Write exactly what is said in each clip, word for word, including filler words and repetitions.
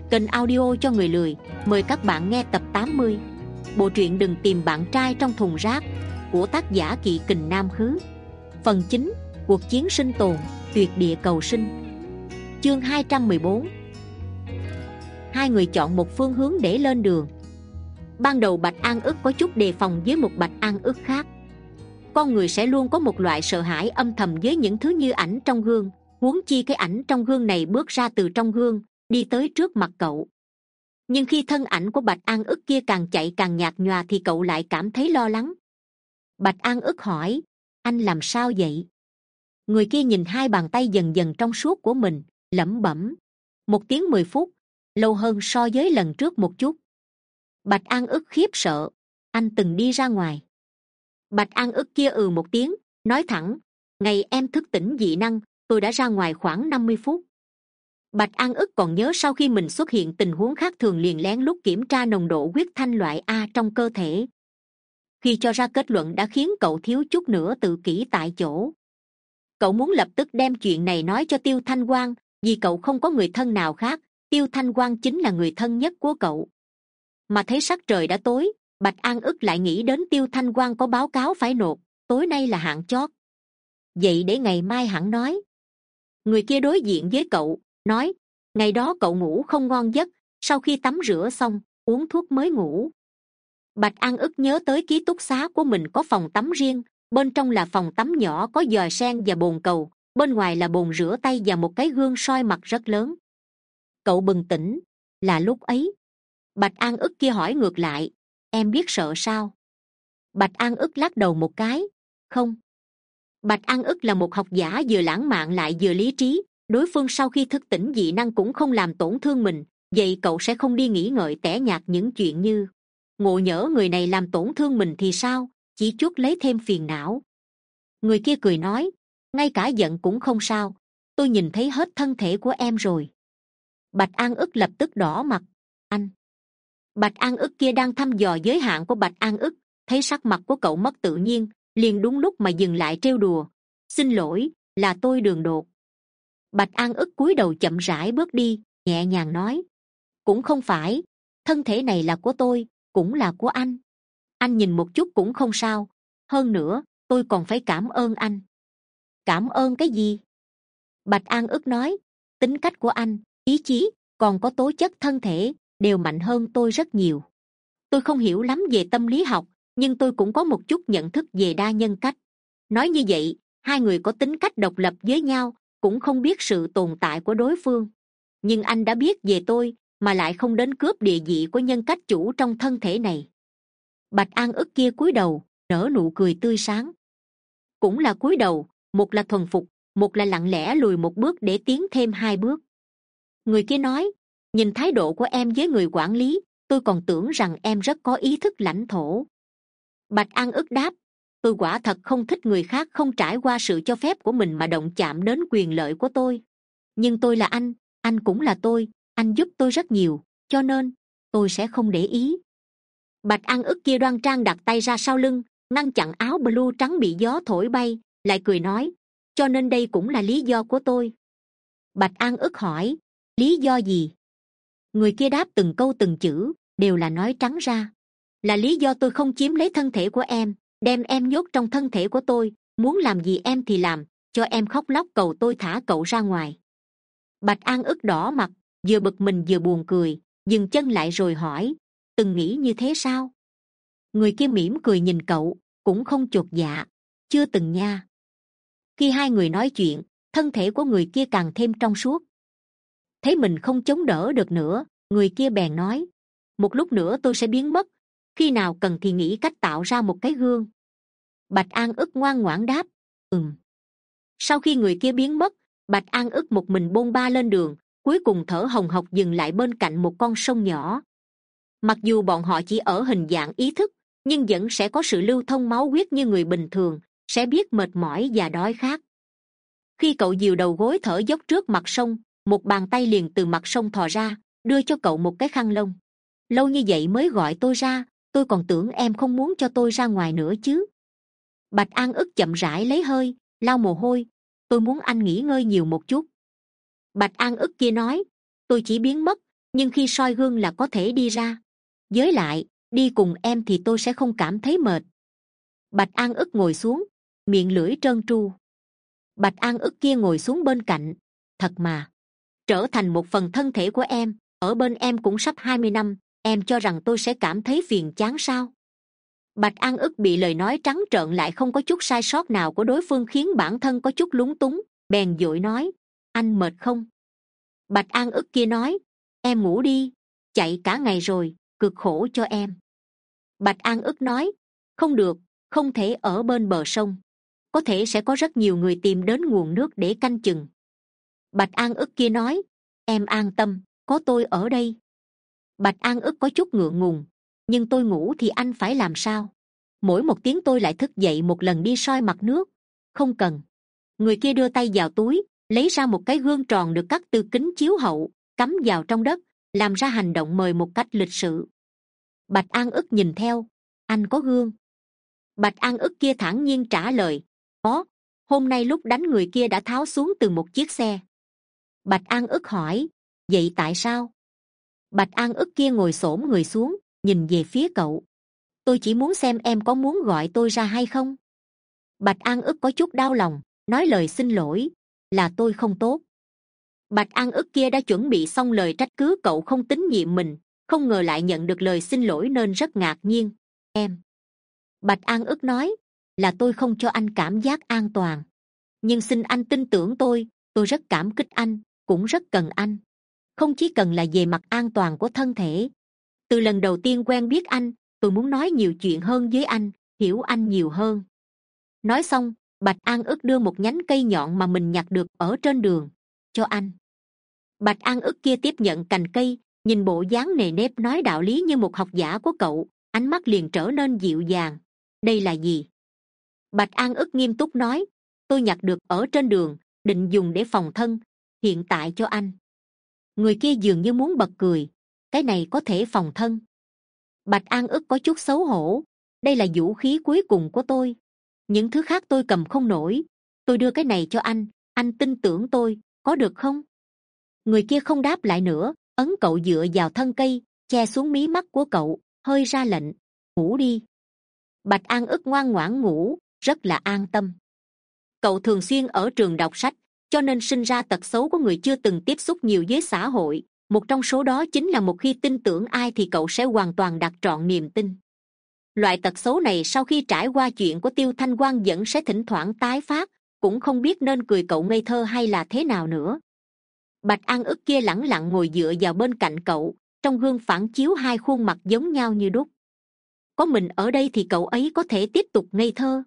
Kênh audio cho người lười. Mời các bạn nghe tập tám mươi. Bộ truyện Đừng tìm bạn trai trong thùng rác của tác giả Kỵ Kình Nam Khứ. Phần chín. Cuộc chiến sinh tồn, tuyệt địa cầu sinh. Chương hai trăm mười bốn. Hai người chọn một phương hướng để lên đường. Ban đầu Bạch An ức có chút đề phòng với một Bạch An ức khác. Con người sẽ luôn có một loại sợ hãi âm thầm với những thứ như ảnh trong gương, huống chi cái ảnh trong gương này bước ra từ trong gương, đi tới trước mặt cậu. Nhưng khi thân ảnh của Bạch An ức kia càng chạy càng nhạt nhòa thì cậu lại cảm thấy lo lắng. Bạch An ức hỏi: anh làm sao vậy? Người kia nhìn hai bàn tay dần dần trong suốt của mình, lẩm bẩm: một tiếng mười phút, lâu hơn so với lần trước một chút. Bạch An ức khiếp sợ: anh từng đi ra ngoài? Bạch An ức kia ừ một tiếng, nói thẳng: ngày em thức tỉnh dị năng, tôi đã ra ngoài khoảng năm mươi phút. Bạch An ức còn nhớ sau khi mình xuất hiện tình huống khác thường liền lén lút kiểm tra nồng độ huyết thanh loại A trong cơ thể. Khi cho ra kết luận đã khiến cậu thiếu chút nữa tự kỷ tại chỗ. Cậu muốn lập tức đem chuyện này nói cho Tiêu Thanh Quang, vì cậu không có người thân nào khác, Tiêu Thanh Quang chính là người thân nhất của cậu. Mà thấy sắc trời đã tối, Bạch An ức lại nghĩ đến Tiêu Thanh Quang có báo cáo phải nộp, tối nay là hạn chót. Vậy để ngày mai hẳn nói. Người kia đối diện với cậu, nói: ngày đó cậu ngủ không ngon giấc, sau khi tắm rửa xong, uống thuốc mới ngủ. Bạch An ức nhớ tới ký túc xá của mình có phòng tắm riêng, bên trong là phòng tắm nhỏ có giò sen và bồn cầu, bên ngoài là bồn rửa tay và một cái gương soi mặt rất lớn. Cậu bừng tỉnh, là lúc ấy. Bạch An ức kia hỏi ngược lại: em biết sợ sao? Bạch An ức lắc đầu một cái: không. Bạch An ức là một học giả vừa lãng mạn lại vừa lý trí, đối phương sau khi thức tỉnh dị năng cũng không làm tổn thương mình, vậy cậu sẽ không đi nghĩ ngợi tẻ nhạt những chuyện như ngộ nhỡ người này làm tổn thương mình thì sao, chỉ chuốc lấy thêm phiền não. Người kia cười nói: ngay cả giận cũng không sao, tôi nhìn thấy hết thân thể của em rồi. Bạch An ức lập tức đỏ mặt: anh. Bạch An ức kia đang thăm dò giới hạn của Bạch An ức, thấy sắc mặt của cậu mất tự nhiên, liền đúng lúc mà dừng lại trêu đùa: xin lỗi, là tôi đường đột. Bạch An ức cúi đầu chậm rãi bước đi, nhẹ nhàng nói: cũng không phải, thân thể này là của tôi, cũng là của anh. Anh nhìn một chút cũng không sao, hơn nữa tôi còn phải cảm ơn anh. Cảm ơn cái gì? Bạch An ức nói: tính cách của anh, ý chí, còn có tố chất thân thể đều mạnh hơn tôi rất nhiều. Tôi không hiểu lắm về tâm lý học, nhưng tôi cũng có một chút nhận thức về đa nhân cách. Nói như vậy, hai người có tính cách độc lập với nhau, cũng không biết sự tồn tại của đối phương. Nhưng anh đã biết về tôi, mà lại không đến cướp địa vị của nhân cách chủ trong thân thể này. Bạch An ức kia cúi đầu, nở nụ cười tươi sáng. Cũng là cúi đầu, một là thuần phục, một là lặng lẽ lùi một bước để tiến thêm hai bước. Người kia nói: nhìn thái độ của em với người quản lý, tôi còn tưởng rằng em rất có ý thức lãnh thổ. Bạch An ức đáp: tôi quả thật không thích người khác không trải qua sự cho phép của mình mà động chạm đến quyền lợi của tôi. Nhưng tôi là anh, anh cũng là tôi, anh giúp tôi rất nhiều, cho nên tôi sẽ không để ý. Bạch An ức kia đoan trang đặt tay ra sau lưng, ngăn chặn áo blue trắng bị gió thổi bay, lại cười nói: cho nên đây cũng là lý do của tôi. Bạch An ức hỏi: lý do gì? Người kia đáp từng câu từng chữ, đều là nói trắng ra: là lý do tôi không chiếm lấy thân thể của em, đem em nhốt trong thân thể của tôi, muốn làm gì em thì làm, cho em khóc lóc cầu tôi thả cậu ra ngoài. Bạch An ức đỏ mặt, vừa bực mình vừa buồn cười, dừng chân lại rồi hỏi: từng nghĩ như thế sao? Người kia mỉm cười nhìn cậu, cũng không chột dạ: chưa từng nha. Khi hai người nói chuyện, thân thể của người kia càng thêm trong suốt. Thấy mình không chống đỡ được nữa, người kia bèn nói: một lúc nữa tôi sẽ biến mất, khi nào cần thì nghĩ cách tạo ra một cái gương. Bạch An ức ngoan ngoãn đáp: ừm. Sau khi người kia biến mất, Bạch An ức một mình bôn ba lên đường, cuối cùng thở hồng hộc dừng lại bên cạnh một con sông nhỏ. Mặc dù bọn họ chỉ ở hình dạng ý thức, nhưng vẫn sẽ có sự lưu thông máu huyết như người bình thường, sẽ biết mệt mỏi và đói khát. Khi cậu dìu đầu gối thở dốc trước mặt sông, một bàn tay liền từ mặt sông thò ra, đưa cho cậu một cái khăn lông. Lâu như vậy mới gọi tôi ra, tôi còn tưởng em không muốn cho tôi ra ngoài nữa chứ. Bạch An ức chậm rãi lấy hơi, lau mồ hôi: tôi muốn anh nghỉ ngơi nhiều một chút. Bạch An ức kia nói: tôi chỉ biến mất, nhưng khi soi gương là có thể đi ra. Với lại đi cùng em thì tôi sẽ không cảm thấy mệt. Bạch An ức ngồi xuống, miệng lưỡi trơn tru. Bạch An ức kia ngồi xuống bên cạnh. Thật mà, trở thành một phần thân thể của em, ở bên em cũng sắp hai mươi năm, em cho rằng tôi sẽ cảm thấy phiền chán sao? Bạch An ức bị lời nói trắng trợn lại không có chút sai sót nào của đối phương khiến bản thân có chút lúng túng, bèn vội nói, anh mệt không? Bạch An ức kia nói, em ngủ đi, chạy cả ngày rồi, cực khổ cho em. Bạch An ức nói, không được, không thể ở bên bờ sông, có thể sẽ có rất nhiều người tìm đến nguồn nước để canh chừng. Bạch An ức kia nói, em an tâm, có tôi ở đây. Bạch An ức có chút ngượng ngùng, nhưng tôi ngủ thì anh phải làm sao? Mỗi một tiếng tôi lại thức dậy một lần đi soi mặt nước. Không cần. Người kia đưa tay vào túi, lấy ra một cái gương tròn được cắt từ kính chiếu hậu, cắm vào trong đất, làm ra hành động mời một cách lịch sự. Bạch An ức nhìn theo, anh có gương? Bạch An ức kia thản nhiên trả lời, có, hôm nay lúc đánh người kia đã tháo xuống từ một chiếc xe. Bạch An ức hỏi, vậy tại sao? Bạch An ức kia ngồi xổm người xuống, nhìn về phía cậu. Tôi chỉ muốn xem em có muốn gọi tôi ra hay không. Bạch An ức có chút đau lòng, nói lời xin lỗi, là tôi không tốt. Bạch An ức kia đã chuẩn bị xong lời trách cứ cậu không tín nhiệm mình, không ngờ lại nhận được lời xin lỗi nên rất ngạc nhiên. Em. Bạch An ức nói, là tôi không cho anh cảm giác an toàn. Nhưng xin anh tin tưởng tôi, tôi rất cảm kích anh, cũng rất cần anh. Không chỉ cần là về mặt an toàn của thân thể. Từ lần đầu tiên quen biết anh, tôi muốn nói nhiều chuyện hơn với anh, hiểu anh nhiều hơn. Nói xong, Bạch An ức đưa một nhánh cây nhọn mà mình nhặt được ở trên đường cho anh. Bạch An ức kia tiếp nhận cành cây, nhìn bộ dáng nề nếp nói đạo lý như một học giả của cậu, ánh mắt liền trở nên dịu dàng. Đây là gì? Bạch An ức nghiêm túc nói, tôi nhặt được ở trên đường, định dùng để phòng thân, hiện tại cho anh. Người kia dường như muốn bật cười, cái này có thể phòng thân? Bạch An ức có chút xấu hổ, đây là vũ khí cuối cùng của tôi, những thứ khác tôi cầm không nổi, tôi đưa cái này cho anh, anh tin tưởng tôi, có được không? Người kia không đáp lại nữa, ấn cậu dựa vào thân cây, che xuống mí mắt của cậu, hơi ra lệnh, ngủ đi. Bạch An ức ngoan ngoãn ngủ, rất là an tâm. Cậu thường xuyên ở trường đọc sách, cho nên sinh ra tật xấu của người chưa từng tiếp xúc nhiều với xã hội. Một trong số đó chính là một khi tin tưởng ai thì cậu sẽ hoàn toàn đặt trọn niềm tin. Loại tật xấu này sau khi trải qua chuyện của Tiêu Thanh Quang vẫn sẽ thỉnh thoảng tái phát, cũng không biết nên cười cậu ngây thơ hay là thế nào nữa. Bạch An ức kia lẳng lặng ngồi dựa vào bên cạnh cậu, trong gương phản chiếu hai khuôn mặt giống nhau như đúc. Có mình ở đây thì cậu ấy có thể tiếp tục ngây thơ.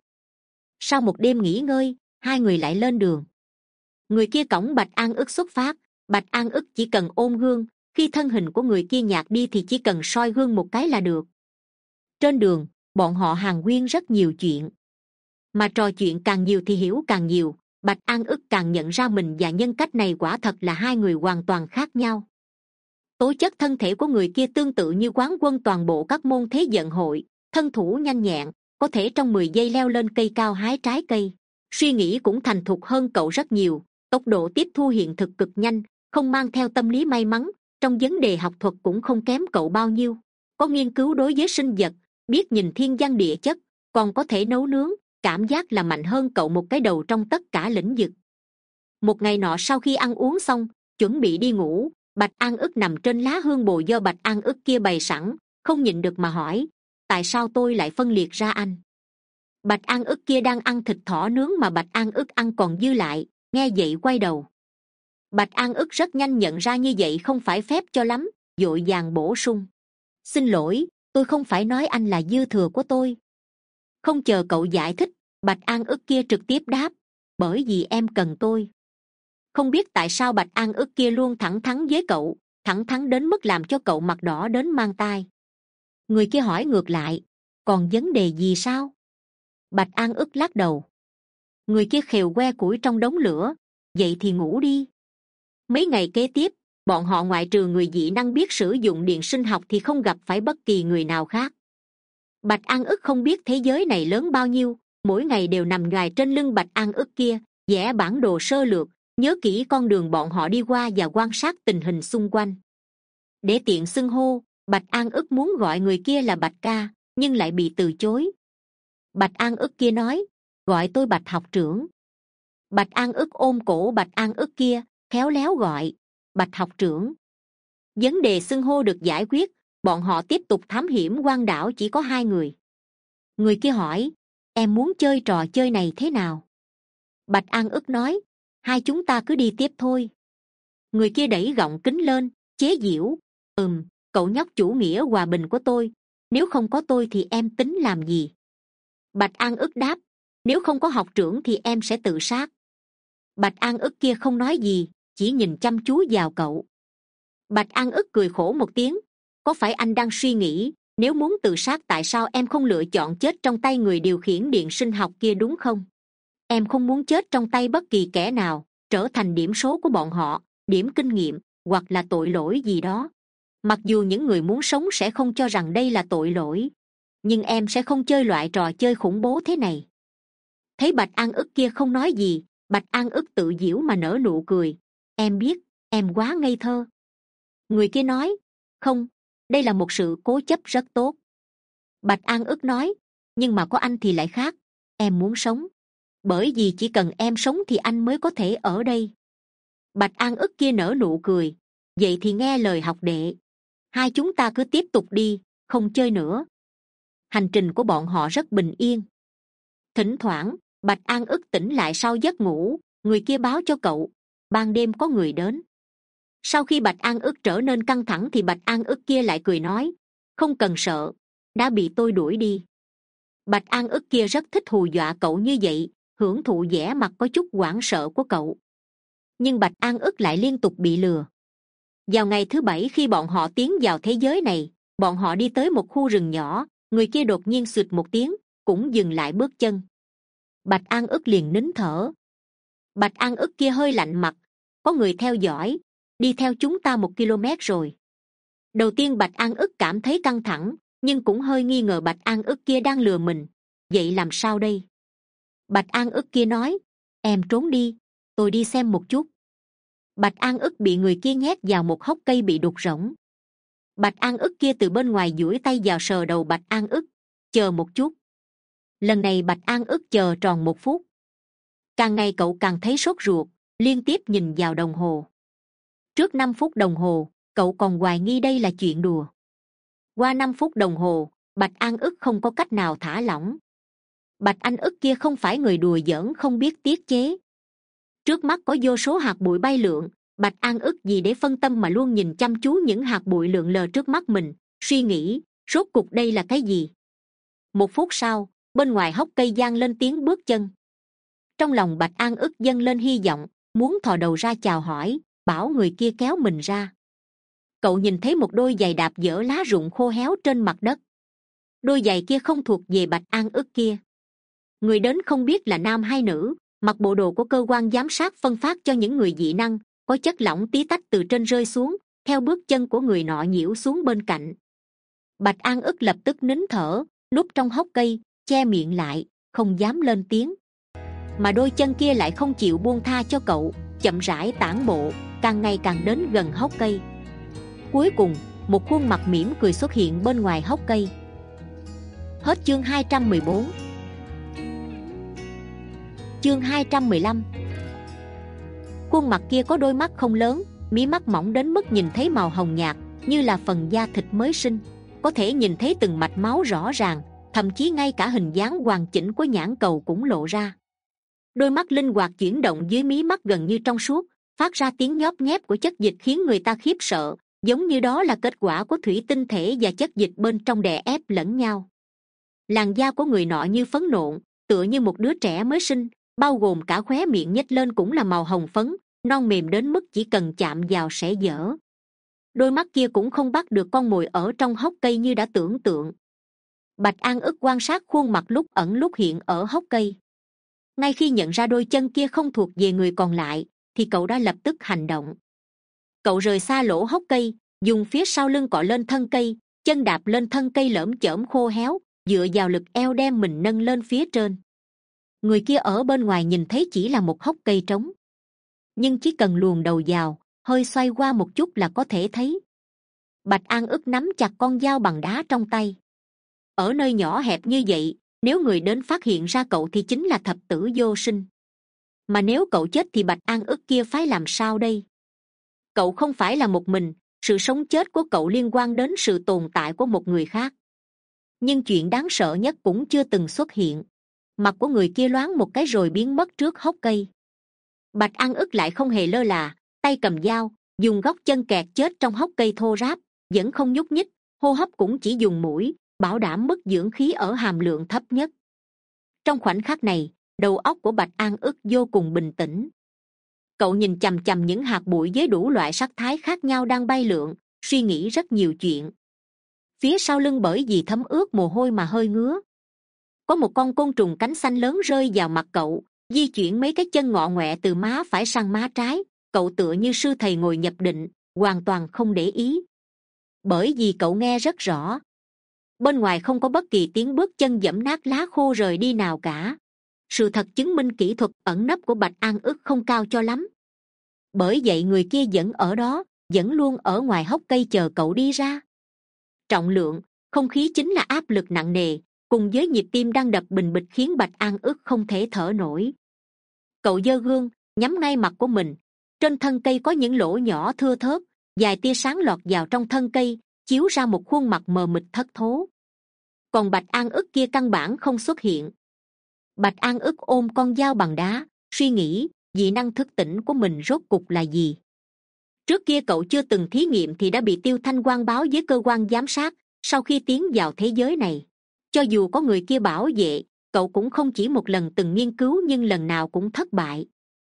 Sau một đêm nghỉ ngơi, hai người lại lên đường. Người kia cõng Bạch An ức xuất phát. Bạch An ức chỉ cần ôm gương, khi thân hình của người kia nhạt đi thì chỉ cần soi gương một cái là được. Trên đường, bọn họ hàn huyên rất nhiều chuyện. Mà trò chuyện càng nhiều thì hiểu càng nhiều, Bạch An ức càng nhận ra mình và nhân cách này quả thật là hai người hoàn toàn khác nhau. Tố chất thân thể của người kia tương tự như quán quân toàn bộ các môn thế vận hội, thân thủ nhanh nhẹn, có thể trong mười giây leo lên cây cao hái trái cây. Suy nghĩ cũng thành thục hơn cậu rất nhiều, tốc độ tiếp thu hiện thực cực nhanh, không mang theo tâm lý may mắn, trong vấn đề học thuật cũng không kém cậu bao nhiêu. Có nghiên cứu đối với sinh vật, biết nhìn thiên văn địa chất, còn có thể nấu nướng, cảm giác là mạnh hơn cậu một cái đầu trong tất cả lĩnh vực. Một ngày nọ sau khi ăn uống xong, chuẩn bị đi ngủ, Bạch An ức nằm trên lá hương bồ do Bạch An ức kia bày sẵn, không nhịn được mà hỏi, tại sao tôi lại phân liệt ra anh? Bạch An ức kia đang ăn thịt thỏ nướng mà Bạch An ức ăn còn dư lại, nghe vậy quay đầu. Bạch An ức rất nhanh nhận ra như vậy không phải phép cho lắm, vội vàng bổ sung, xin lỗi, tôi không phải nói anh là dư thừa của tôi. Không chờ cậu giải thích, Bạch An ức kia trực tiếp đáp, bởi vì em cần tôi. Không biết tại sao Bạch An ức kia luôn thẳng thắn với cậu, thẳng thắn đến mức làm cho cậu mặt đỏ đến mang tai. Người kia hỏi ngược lại, còn vấn đề gì sao? Bạch An ức lắc đầu. Người kia khều que củi trong đống lửa, vậy thì ngủ đi. Mấy ngày kế tiếp, bọn họ ngoại trừ người dị năng biết sử dụng điện sinh học thì không gặp phải bất kỳ người nào khác. Bạch An ức không biết thế giới này lớn bao nhiêu, mỗi ngày đều nằm gài trên lưng Bạch An ức kia, vẽ bản đồ sơ lược, nhớ kỹ con đường bọn họ đi qua và quan sát tình hình xung quanh. Để tiện xưng hô, Bạch An ức muốn gọi người kia là Bạch ca, nhưng lại bị từ chối. Bạch An ức kia nói, gọi tôi Bạch học trưởng. Bạch An ức ôm cổ Bạch An ức kia, khéo léo gọi, Bạch học trưởng. Vấn đề xưng hô được giải quyết, bọn họ tiếp tục thám hiểm quan đảo chỉ có hai người. Người kia hỏi, em muốn chơi trò chơi này thế nào? Bạch An ức nói, hai chúng ta cứ đi tiếp thôi. Người kia đẩy gọng kính lên, chế giễu, ừm, cậu nhóc chủ nghĩa hòa bình của tôi, nếu không có tôi thì em tính làm gì? Bạch An ức đáp, nếu không có học trưởng thì em sẽ tự sát. Bạch An ức kia không nói gì, chỉ nhìn chăm chú vào cậu. Bạch An ức cười khổ một tiếng, có phải anh đang suy nghĩ, nếu muốn tự sát tại sao em không lựa chọn chết trong tay người điều khiển điện sinh học kia đúng không? Em không muốn chết trong tay bất kỳ kẻ nào, trở thành điểm số của bọn họ, điểm kinh nghiệm, hoặc là tội lỗi gì đó. Mặc dù những người muốn sống sẽ không cho rằng đây là tội lỗi, nhưng em sẽ không chơi loại trò chơi khủng bố thế này. Thấy Bạch An ức kia không nói gì, Bạch An ức tự giễu mà nở nụ cười. Em biết, em quá ngây thơ. Người kia nói, không, đây là một sự cố chấp rất tốt. Bạch An ức nói, nhưng mà có anh thì lại khác, em muốn sống. Bởi vì chỉ cần em sống thì anh mới có thể ở đây. Bạch An ức kia nở nụ cười, vậy thì nghe lời học đệ. Hai chúng ta cứ tiếp tục đi, không chơi nữa. Hành trình của bọn họ rất bình yên. Thỉnh thoảng, Bạch An ức tỉnh lại sau giấc ngủ, người kia báo cho cậu, ban đêm có người đến. Sau khi Bạch An ức trở nên căng thẳng thì Bạch An ức kia lại cười nói, không cần sợ, đã bị tôi đuổi đi. Bạch An ức kia rất thích hù dọa cậu như vậy, hưởng thụ vẻ mặt có chút hoảng sợ của cậu. Nhưng Bạch An ức lại liên tục bị lừa. Vào ngày thứ bảy khi bọn họ tiến vào thế giới này, bọn họ đi tới một khu rừng nhỏ, người kia đột nhiên xụt một tiếng, cũng dừng lại bước chân. Bạch An ức liền nín thở. Bạch An ức kia hơi lạnh mặt, có người theo dõi, đi theo chúng ta một km rồi. Đầu tiên Bạch An ức cảm thấy căng thẳng, nhưng cũng hơi nghi ngờ Bạch An ức kia đang lừa mình. Vậy làm sao đây? Bạch An ức kia nói, em trốn đi, tôi đi xem một chút. Bạch An ức bị người kia nhét vào một hốc cây bị đục rỗng. Bạch An ức kia từ bên ngoài duỗi tay vào sờ đầu Bạch An ức, chờ một chút. Lần này Bạch An ức chờ tròn một phút. Càng ngày cậu càng thấy sốt ruột, liên tiếp nhìn vào đồng hồ. Trước năm phút đồng hồ, cậu còn hoài nghi đây là chuyện đùa. Qua năm phút đồng hồ, Bạch An ức không có cách nào thả lỏng. Bạch An ức kia không phải người đùa giỡn không biết tiết chế. Trước mắt có vô số hạt bụi bay lượn, Bạch An ức gì để phân tâm mà luôn nhìn chăm chú những hạt bụi lượn lờ trước mắt mình, suy nghĩ, rốt cục đây là cái gì? Một phút sau, bên ngoài hốc cây vang lên tiếng bước chân. Trong lòng Bạch An ức dâng lên hy vọng, muốn thò đầu ra chào hỏi, bảo người kia kéo mình ra. Cậu nhìn thấy một đôi giày đạp dở lá rụng khô héo trên mặt đất. Đôi giày kia không thuộc về Bạch An ức kia. Người đến không biết là nam hay nữ, mặc bộ đồ của cơ quan giám sát phân phát cho những người dị năng, có chất lỏng tí tách từ trên rơi xuống, theo bước chân của người nọ nhiễu xuống bên cạnh. Bạch An ức lập tức nín thở, núp trong hốc cây, che miệng lại, không dám lên tiếng. Mà đôi chân kia lại không chịu buông tha cho cậu, chậm rãi tản bộ, càng ngày càng đến gần hốc cây. Cuối cùng, một khuôn mặt mỉm cười xuất hiện bên ngoài hốc cây. Hết chương hai trăm mười bốn. Chương hai trăm mười lăm. Khuôn mặt kia có đôi mắt không lớn, mí mắt mỏng đến mức nhìn thấy màu hồng nhạt, như là phần da thịt mới sinh, có thể nhìn thấy từng mạch máu rõ ràng, thậm chí ngay cả hình dáng hoàn chỉnh của nhãn cầu cũng lộ ra. Đôi mắt linh hoạt chuyển động dưới mí mắt gần như trong suốt, phát ra tiếng nhóp nhép của chất dịch khiến người ta khiếp sợ, giống như đó là kết quả của thủy tinh thể và chất dịch bên trong đè ép lẫn nhau. Làn da của người nọ như phấn nộn, tựa như một đứa trẻ mới sinh, bao gồm cả khóe miệng nhếch lên cũng là màu hồng phấn, non mềm đến mức chỉ cần chạm vào sẽ dở. Đôi mắt kia cũng không bắt được con mồi ở trong hốc cây như đã tưởng tượng. Bạch An ức quan sát khuôn mặt lúc ẩn lúc hiện ở hốc cây. Ngay khi nhận ra đôi chân kia không thuộc về người còn lại, thì cậu đã lập tức hành động. Cậu rời xa lỗ hốc cây, dùng phía sau lưng cọ lên thân cây, chân đạp lên thân cây lởm chởm khô héo, dựa vào lực eo đem mình nâng lên phía trên. Người kia ở bên ngoài nhìn thấy chỉ là một hốc cây trống, nhưng chỉ cần luồn đầu vào, hơi xoay qua một chút là có thể thấy. Bạch An ức nắm chặt con dao bằng đá trong tay. Ở nơi nhỏ hẹp như vậy, nếu người đến phát hiện ra cậu thì chính là thập tử vô sinh. Mà nếu cậu chết thì Bạch An ức kia phải làm sao đây? Cậu không phải là một mình, sự sống chết của cậu liên quan đến sự tồn tại của một người khác. Nhưng chuyện đáng sợ nhất cũng chưa từng xuất hiện. Mặt của người kia loáng một cái rồi biến mất trước hốc cây. Bạch An ức lại không hề lơ là, tay cầm dao, dùng góc chân kẹt chết trong hốc cây thô ráp, vẫn không nhúc nhích, hô hấp cũng chỉ dùng mũi, bảo đảm mức dưỡng khí ở hàm lượng thấp nhất. Trong khoảnh khắc này, đầu óc của Bạch An ức vô cùng bình tĩnh. Cậu nhìn chằm chằm những hạt bụi với đủ loại sắc thái khác nhau đang bay lượn, suy nghĩ rất nhiều chuyện. Phía sau lưng bởi vì thấm ướt mồ hôi mà hơi ngứa. Có một con côn trùng cánh xanh lớn rơi vào mặt cậu, di chuyển mấy cái chân ngọ ngoẹ từ má phải sang má trái. Cậu tựa như sư thầy ngồi nhập định, hoàn toàn không để ý. Bởi vì cậu nghe rất rõ, bên ngoài không có bất kỳ tiếng bước chân giẫm nát lá khô rời đi nào cả. Sự thật chứng minh kỹ thuật ẩn nấp của Bạch An ức không cao cho lắm. Bởi vậy người kia vẫn ở đó, vẫn luôn ở ngoài hốc cây chờ cậu đi ra. Trọng lượng, không khí chính là áp lực nặng nề, cùng với nhịp tim đang đập bình bịch khiến Bạch An ức không thể thở nổi. Cậu giơ gương, nhắm ngay mặt của mình. Trên thân cây có những lỗ nhỏ thưa thớt, vài tia sáng lọt vào trong thân cây, chiếu ra một khuôn mặt mờ mịt thất thố. Còn Bạch An ức kia căn bản không xuất hiện. Bạch An ức ôm con dao bằng đá, suy nghĩ dị năng thức tỉnh của mình rốt cục là gì. Trước kia cậu chưa từng thí nghiệm thì đã bị Tiêu Thanh Quang báo với cơ quan giám sát. Sau khi tiến vào thế giới này, cho dù có người kia bảo vệ, cậu cũng không chỉ một lần từng nghiên cứu nhưng lần nào cũng thất bại.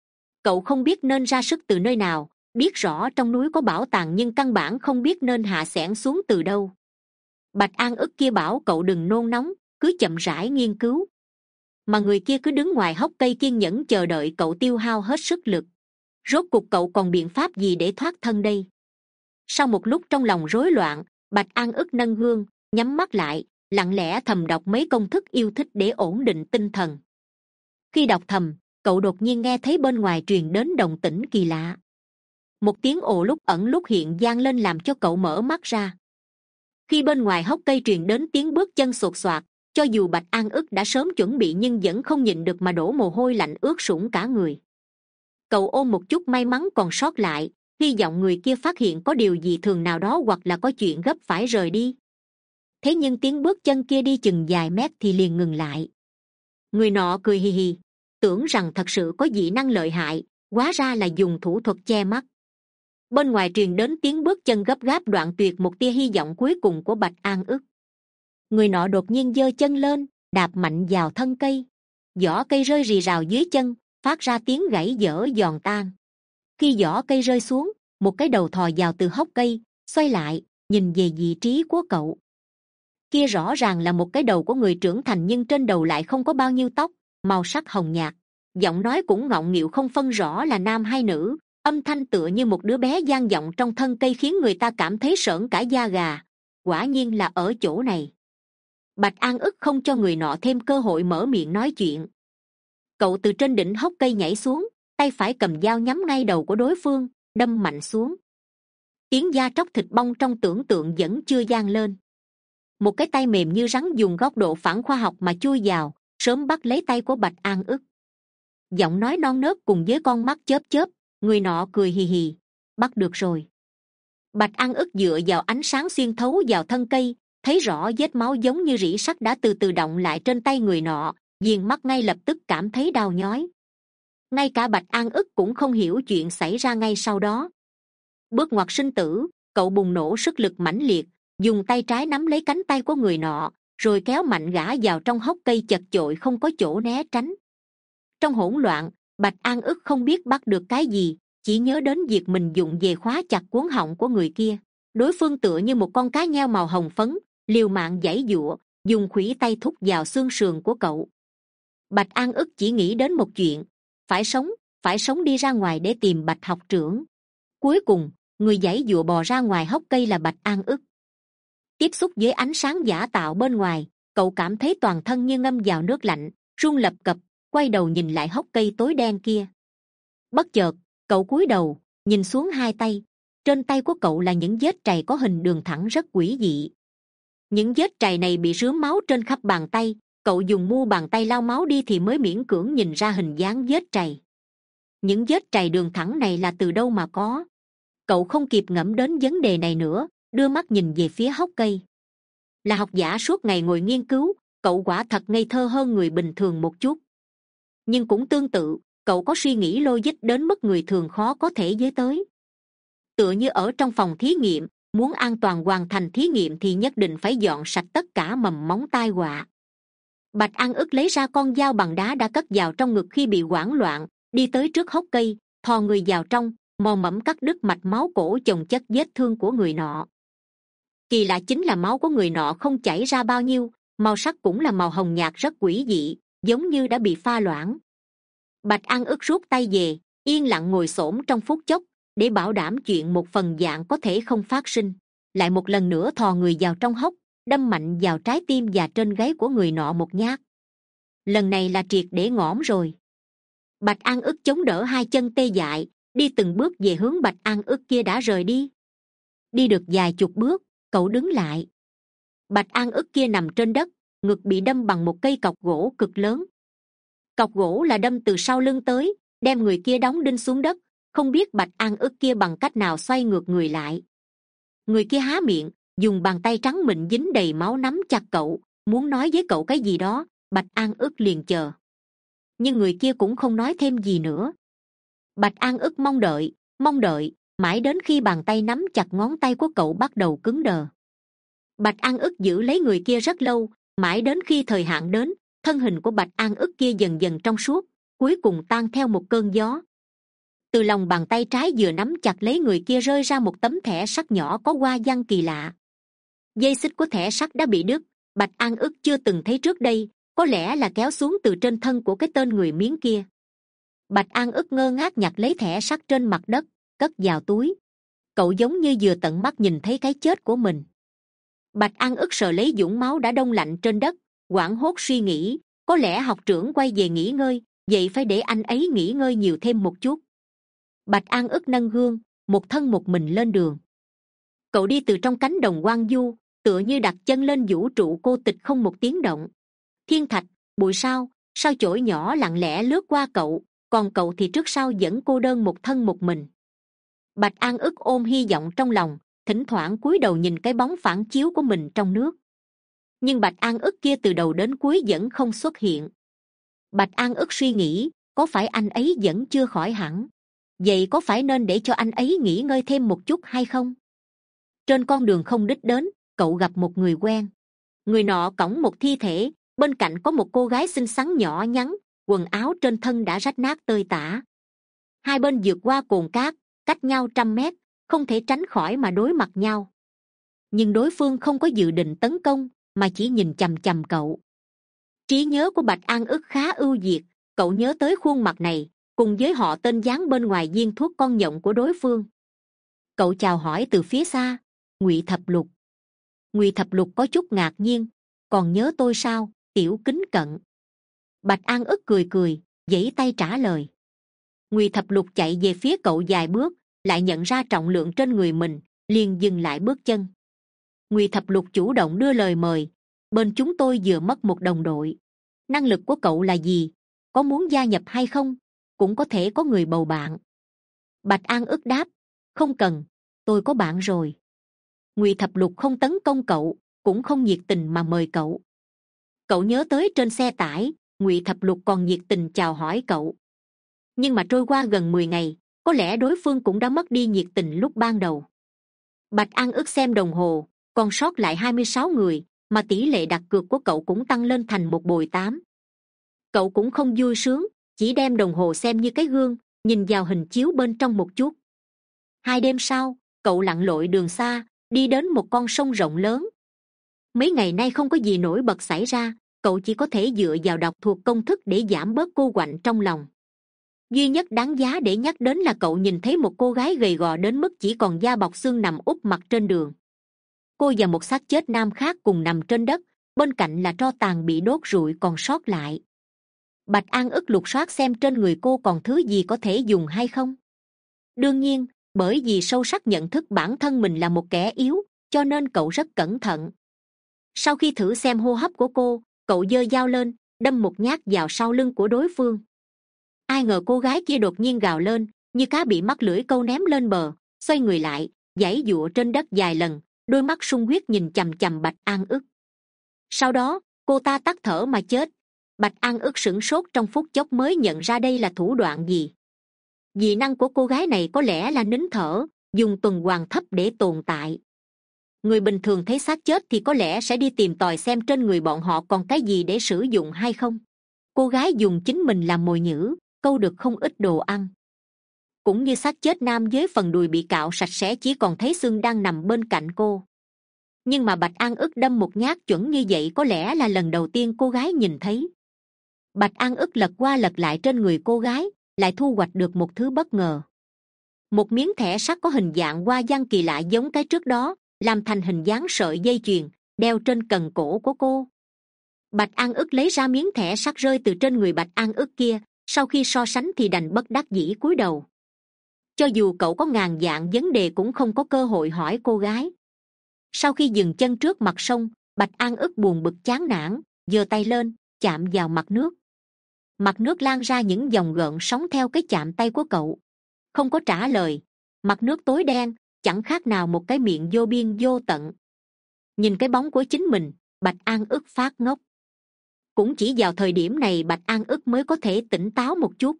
Cậu không biết nên ra sức từ nơi nào, biết rõ trong núi có bảo tàng nhưng căn bản không biết nên hạ xẻng xuống từ đâu. Bạch An ức kia bảo cậu đừng nôn nóng, cứ chậm rãi nghiên cứu. Mà người kia cứ đứng ngoài hốc cây kiên nhẫn chờ đợi cậu tiêu hao hết sức lực. Rốt cuộc cậu còn biện pháp gì để thoát thân đây? Sau một lúc trong lòng rối loạn, Bạch An ức nâng gương, nhắm mắt lại, lặng lẽ thầm đọc mấy công thức yêu thích để ổn định tinh thần. Khi đọc thầm, cậu đột nhiên nghe thấy bên ngoài truyền đến động tĩnh kỳ lạ. Một tiếng ồ lúc ẩn lúc hiện vang lên làm cho cậu mở mắt ra. Khi bên ngoài hốc cây truyền đến tiếng bước chân sột soạt, cho dù Bạch An ức đã sớm chuẩn bị nhưng vẫn không nhịn được mà đổ mồ hôi lạnh ướt sũng cả người. Cậu ôm một chút may mắn còn sót lại, hy vọng người kia phát hiện có điều gì thường nào đó hoặc là có chuyện gấp phải rời đi. Thế nhưng tiếng bước chân kia đi chừng vài mét thì liền ngừng lại. Người nọ cười hì hì, tưởng rằng thật sự có dị năng lợi hại, hóa ra là dùng thủ thuật che mắt. Bên ngoài truyền đến tiếng bước chân gấp gáp đoạn tuyệt một tia hy vọng cuối cùng của Bạch An ức. Người nọ đột nhiên giơ chân lên, đạp mạnh vào thân cây. Vỏ cây rơi rì rào dưới chân, phát ra tiếng gãy dở giòn tan. Khi vỏ cây rơi xuống, một cái đầu thò vào từ hốc cây, xoay lại, nhìn về vị trí của cậu. Kia rõ ràng là một cái đầu của người trưởng thành nhưng trên đầu lại không có bao nhiêu tóc, màu sắc hồng nhạt. Giọng nói cũng ngọng nghịu không phân rõ là nam hay nữ, âm thanh tựa như một đứa bé vang vọng trong thân cây khiến người ta cảm thấy sởn cả da gà. Quả nhiên là ở chỗ này. Bạch An ức không cho người nọ thêm cơ hội mở miệng nói chuyện. Cậu từ trên đỉnh hốc cây nhảy xuống, tay phải cầm dao nhắm ngay đầu của đối phương, đâm mạnh xuống. Tiếng da tróc thịt bong trong tưởng tượng vẫn chưa vang lên. Một cái tay mềm như rắn dùng góc độ phản khoa học mà chui vào, sớm bắt lấy tay của Bạch An ức. Giọng nói non nớt cùng với con mắt chớp chớp, người nọ cười hì hì, bắt được rồi. Bạch An ức dựa vào ánh sáng xuyên thấu vào thân cây, thấy rõ vết máu giống như rỉ sắt đã từ từ đọng lại trên tay người nọ, viền mắt ngay lập tức cảm thấy đau nhói. Ngay cả Bạch An ức cũng không hiểu chuyện xảy ra ngay sau đó. Bước ngoặt sinh tử, cậu bùng nổ sức lực mãnh liệt, dùng tay trái nắm lấy cánh tay của người nọ, rồi kéo mạnh gã vào trong hốc cây chật chội không có chỗ né tránh. Trong hỗn loạn, Bạch An ức không biết bắt được cái gì, chỉ nhớ đến việc mình dụng về khóa chặt cuống họng của người kia. Đối phương tựa như một con cá nheo màu hồng phấn, liều mạng giãy giụa, dùng khuỷu tay thúc vào xương sườn của cậu. Bạch An ức chỉ nghĩ đến một chuyện, phải sống, phải sống đi ra ngoài để tìm Bạch học trưởng. Cuối cùng, người giãy giụa bò ra ngoài hốc cây là Bạch An ức. Tiếp xúc với ánh sáng giả tạo bên ngoài, cậu cảm thấy toàn thân như ngâm vào nước lạnh, run lập cập, quay đầu nhìn lại hốc cây tối đen kia. Bất chợt, cậu cúi đầu, nhìn xuống hai tay. trên tay của cậu là những vết trầy có hình đường thẳng rất quỷ dị. Những vết trầy này bị rướm máu trên khắp bàn tay, cậu dùng mu bàn tay lau máu đi thì mới miễn cưỡng nhìn ra hình dáng vết trầy. Những vết trầy đường thẳng này là từ đâu mà có? Cậu không kịp ngẫm đến vấn đề này nữa, đưa mắt nhìn về phía hốc cây. Là học giả suốt ngày ngồi nghiên cứu, cậu quả thật ngây thơ hơn người bình thường một chút. Nhưng cũng tương tự, cậu có suy nghĩ logic đến mức người thường khó có thể với tới. Tựa như ở trong phòng thí nghiệm, muốn an toàn hoàn thành thí nghiệm thì nhất định phải dọn sạch tất cả mầm móng tai họa. Bạch An ức lấy ra con dao bằng đá đã cất vào trong ngực khi bị hoảng loạn, đi tới trước hốc cây, thò người vào trong, mò mẫm cắt đứt mạch máu cổ chồng chất vết thương của người nọ. Kỳ lạ chính là máu của người nọ không chảy ra bao nhiêu, màu sắc cũng là màu hồng nhạt rất quỷ dị, giống như đã bị pha loãng. Bạch An ức rút tay về, yên lặng ngồi xổm trong phút chốc, để bảo đảm chuyện một phần vạn có thể không phát sinh, lại một lần nữa thò người vào trong hốc, đâm mạnh vào trái tim và trên gáy của người nọ một nhát. Lần này là triệt để ngõm rồi. Bạch An ức chống đỡ hai chân tê dại, đi từng bước về hướng Bạch An ức kia đã rời đi. Đi được vài chục bước, cậu đứng lại. Bạch An ức kia nằm trên đất, ngực bị đâm bằng một cây cọc gỗ cực lớn. Cọc gỗ là đâm từ sau lưng tới, đem người kia đóng đinh xuống đất. Không biết Bạch An ức kia bằng cách nào xoay ngược người lại. Người kia há miệng, dùng bàn tay trắng mịn dính đầy máu nắm chặt cậu, muốn nói với cậu cái gì đó. Bạch An ức liền chờ, nhưng người kia cũng không nói thêm gì nữa. Bạch An ức mong đợi, mong đợi, mãi đến khi bàn tay nắm chặt ngón tay của cậu bắt đầu cứng đờ. Bạch An ức giữ lấy người kia rất lâu, mãi đến khi thời hạn đến, thân hình của Bạch An ức kia dần dần trong suốt, cuối cùng tan theo một cơn gió. Từ lòng bàn tay trái vừa nắm chặt lấy người kia rơi ra một tấm thẻ sắt nhỏ có hoa văn kỳ lạ. Dây xích của thẻ sắt đã bị đứt, Bạch An ức chưa từng thấy trước đây, có lẽ là kéo xuống từ trên thân của cái tên người miếng kia. Bạch An ức ngơ ngác nhặt lấy thẻ sắt trên mặt đất, cất vào túi. Cậu giống như vừa tận mắt nhìn thấy cái chết của mình. Bạch An ức sờ lấy vũng máu đã đông lạnh trên đất, hoảng hốt suy nghĩ, có lẽ học trưởng quay về nghỉ ngơi, vậy phải để anh ấy nghỉ ngơi nhiều thêm một chút. Bạch An ức nâng gương, một thân một mình lên đường. Cậu đi từ trong cánh đồng hoang vu, tựa như đặt chân lên vũ trụ cô tịch không một tiếng động. Thiên thạch, bụi sao, sao chổi nhỏ lặng lẽ lướt qua cậu, còn cậu thì trước sau vẫn cô đơn một thân một mình. Bạch An ức ôm hy vọng trong lòng, thỉnh thoảng cúi đầu nhìn cái bóng phản chiếu của mình trong nước. Nhưng Bạch An ức kia từ đầu đến cuối vẫn không xuất hiện. Bạch An ức suy nghĩ, có phải anh ấy vẫn chưa khỏi hẳn? Vậy có phải nên để cho anh ấy nghỉ ngơi thêm một chút hay không? Trên con đường không đích đến, cậu gặp một người quen. Người nọ cõng một thi thể, bên cạnh có một cô gái xinh xắn nhỏ nhắn, quần áo trên thân đã rách nát tơi tả. Hai bên vượt qua cồn cát, cách nhau trăm mét, không thể tránh khỏi mà đối mặt nhau. Nhưng đối phương không có dự định tấn công, mà chỉ nhìn chằm chằm cậu. Trí nhớ của Bạch An ức khá ưu việt, cậu nhớ tới khuôn mặt này, cùng với họ tên dán bên ngoài viên thuốc con nhộng của đối phương. Cậu chào hỏi từ phía xa, Ngụy Thập Lục. Ngụy Thập Lục có chút ngạc nhiên, còn nhớ tôi sao, tiểu kính cận. Bạch An ức cười cười, giãy tay trả lời. Ngụy Thập Lục chạy về phía cậu vài bước, lại nhận ra trọng lượng trên người mình, liền dừng lại bước chân. Ngụy Thập Lục chủ động đưa lời mời, bên chúng tôi vừa mất một đồng đội. Năng lực của cậu là gì? Có muốn gia nhập hay không? Cũng có thể có người bầu bạn. Bạch An ức đáp, không cần, tôi có bạn rồi. Ngụy Thập Lục không tấn công cậu, cũng không nhiệt tình mà mời cậu. Cậu nhớ tới trên xe tải, Ngụy Thập Lục còn nhiệt tình chào hỏi cậu. Nhưng mà trôi qua gần mười ngày, có lẽ đối phương cũng đã mất đi nhiệt tình lúc ban đầu. Bạch An ức xem đồng hồ, còn sót lại hai mươi sáu người, mà tỷ lệ đặt cược của cậu cũng tăng lên thành một bồi tám. Cậu cũng không vui sướng, chỉ đem đồng hồ xem như cái gương, nhìn vào hình chiếu bên trong một chút. Hai đêm sau, cậu lặn lội đường xa, đi đến một con sông rộng lớn. Mấy ngày nay không có gì nổi bật xảy ra, cậu chỉ có thể dựa vào đọc thuộc công thức để giảm bớt cô quạnh trong lòng. Duy nhất đáng giá để nhắc đến là cậu nhìn thấy một cô gái gầy gò đến mức chỉ còn da bọc xương nằm úp mặt trên đường. Cô và một xác chết nam khác cùng nằm trên đất, bên cạnh là tro tàn bị đốt rụi còn sót lại. Bạch An ức lục soát xem trên người cô còn thứ gì có thể dùng hay không. Đương nhiên, Bởi vì sâu sắc nhận thức bản thân mình là một kẻ yếu, cho nên cậu rất cẩn thận. Sau khi thử xem hô hấp của cô, cậu giơ dao lên, đâm một nhát vào sau lưng của đối phương. Ai ngờ cô gái kia đột nhiên gào lên, như cá bị mắc lưỡi câu ném lên bờ, xoay người lại, giãy giụa trên đất vài lần, đôi mắt sung huyết nhìn chằm chằm Bạch An Ức. Sau đó cô ta tắt thở mà chết. Bạch An Ức sửng sốt trong phút chốc mới nhận ra đây là thủ đoạn gì. Dị năng của cô gái này có lẽ là nín thở, dùng tuần hoàn thấp để tồn tại. Người bình thường thấy xác chết thì có lẽ sẽ đi tìm tòi xem trên người bọn họ còn cái gì để sử dụng hay không. Cô gái dùng chính mình làm mồi nhử, câu được không ít đồ ăn. Cũng như xác chết nam giới phần đùi bị cạo sạch sẽ chỉ còn thấy xương đang nằm bên cạnh cô. Nhưng mà Bạch An Ức đâm một nhát chuẩn như vậy có lẽ là lần đầu tiên cô gái nhìn thấy. Bạch An Ức lật qua lật lại trên người cô gái, lại thu hoạch được một thứ bất ngờ. Một miếng thẻ sắt có hình dạng hoa văn kỳ lạ giống cái trước đó, làm thành hình dáng sợi dây chuyền, đeo trên cần cổ của cô. Bạch An Ức lấy ra miếng thẻ sắt rơi từ trên người Bạch An Ức kia, sau khi so sánh thì đành bất đắc dĩ cúi đầu. Cho dù cậu có ngàn vạn vấn đề cũng không có cơ hội hỏi cô gái. Sau khi dừng chân trước mặt sông, Bạch An Ức buồn bực chán nản, giơ tay lên, chạm vào mặt nước. Mặt nước lan ra những dòng gợn sóng theo cái chạm tay của cậu. Không có trả lời, mặt nước tối đen, chẳng khác nào một cái miệng vô biên vô tận. Nhìn cái bóng của chính mình, Bạch An Ức phát ngốc. Cũng chỉ vào thời điểm này Bạch An Ức mới có thể tỉnh táo một chút.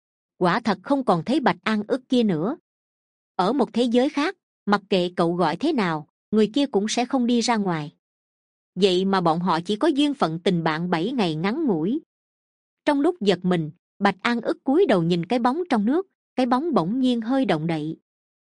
Quả thật không còn thấy Bạch An Ức kia nữa. Ở một thế giới khác, mặc kệ cậu gọi thế nào, người kia cũng sẽ không đi ra ngoài. Vậy mà bọn họ chỉ có duyên phận tình bạn bảy ngày ngắn ngủi. Trong lúc giật mình, Bạch An Ức cúi đầu nhìn cái bóng trong nước, cái bóng bỗng nhiên hơi động đậy.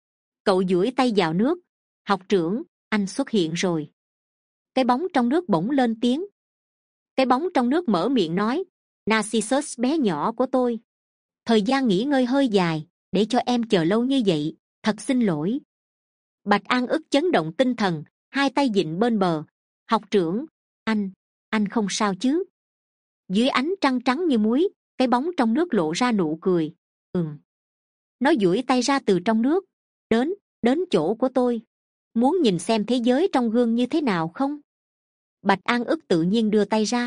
Cậu duỗi tay vào nước. Học trưởng, anh xuất hiện rồi. Cái bóng trong nước bỗng lên tiếng. Cái bóng trong nước mở miệng nói, Narcissus bé nhỏ của tôi, thời gian nghỉ ngơi hơi dài, để cho em chờ lâu như vậy, thật xin lỗi. Bạch An Ức chấn động tinh thần, hai tay vịn bên bờ. Học trưởng, anh, anh không sao chứ? Dưới ánh trăng trắng như muối, cái bóng trong nước lộ ra nụ cười. Ừm. Nó duỗi tay ra từ trong nước. Đến, đến chỗ của tôi. Muốn nhìn xem thế giới trong gương như thế nào không? Bạch An Ức tự nhiên đưa tay ra.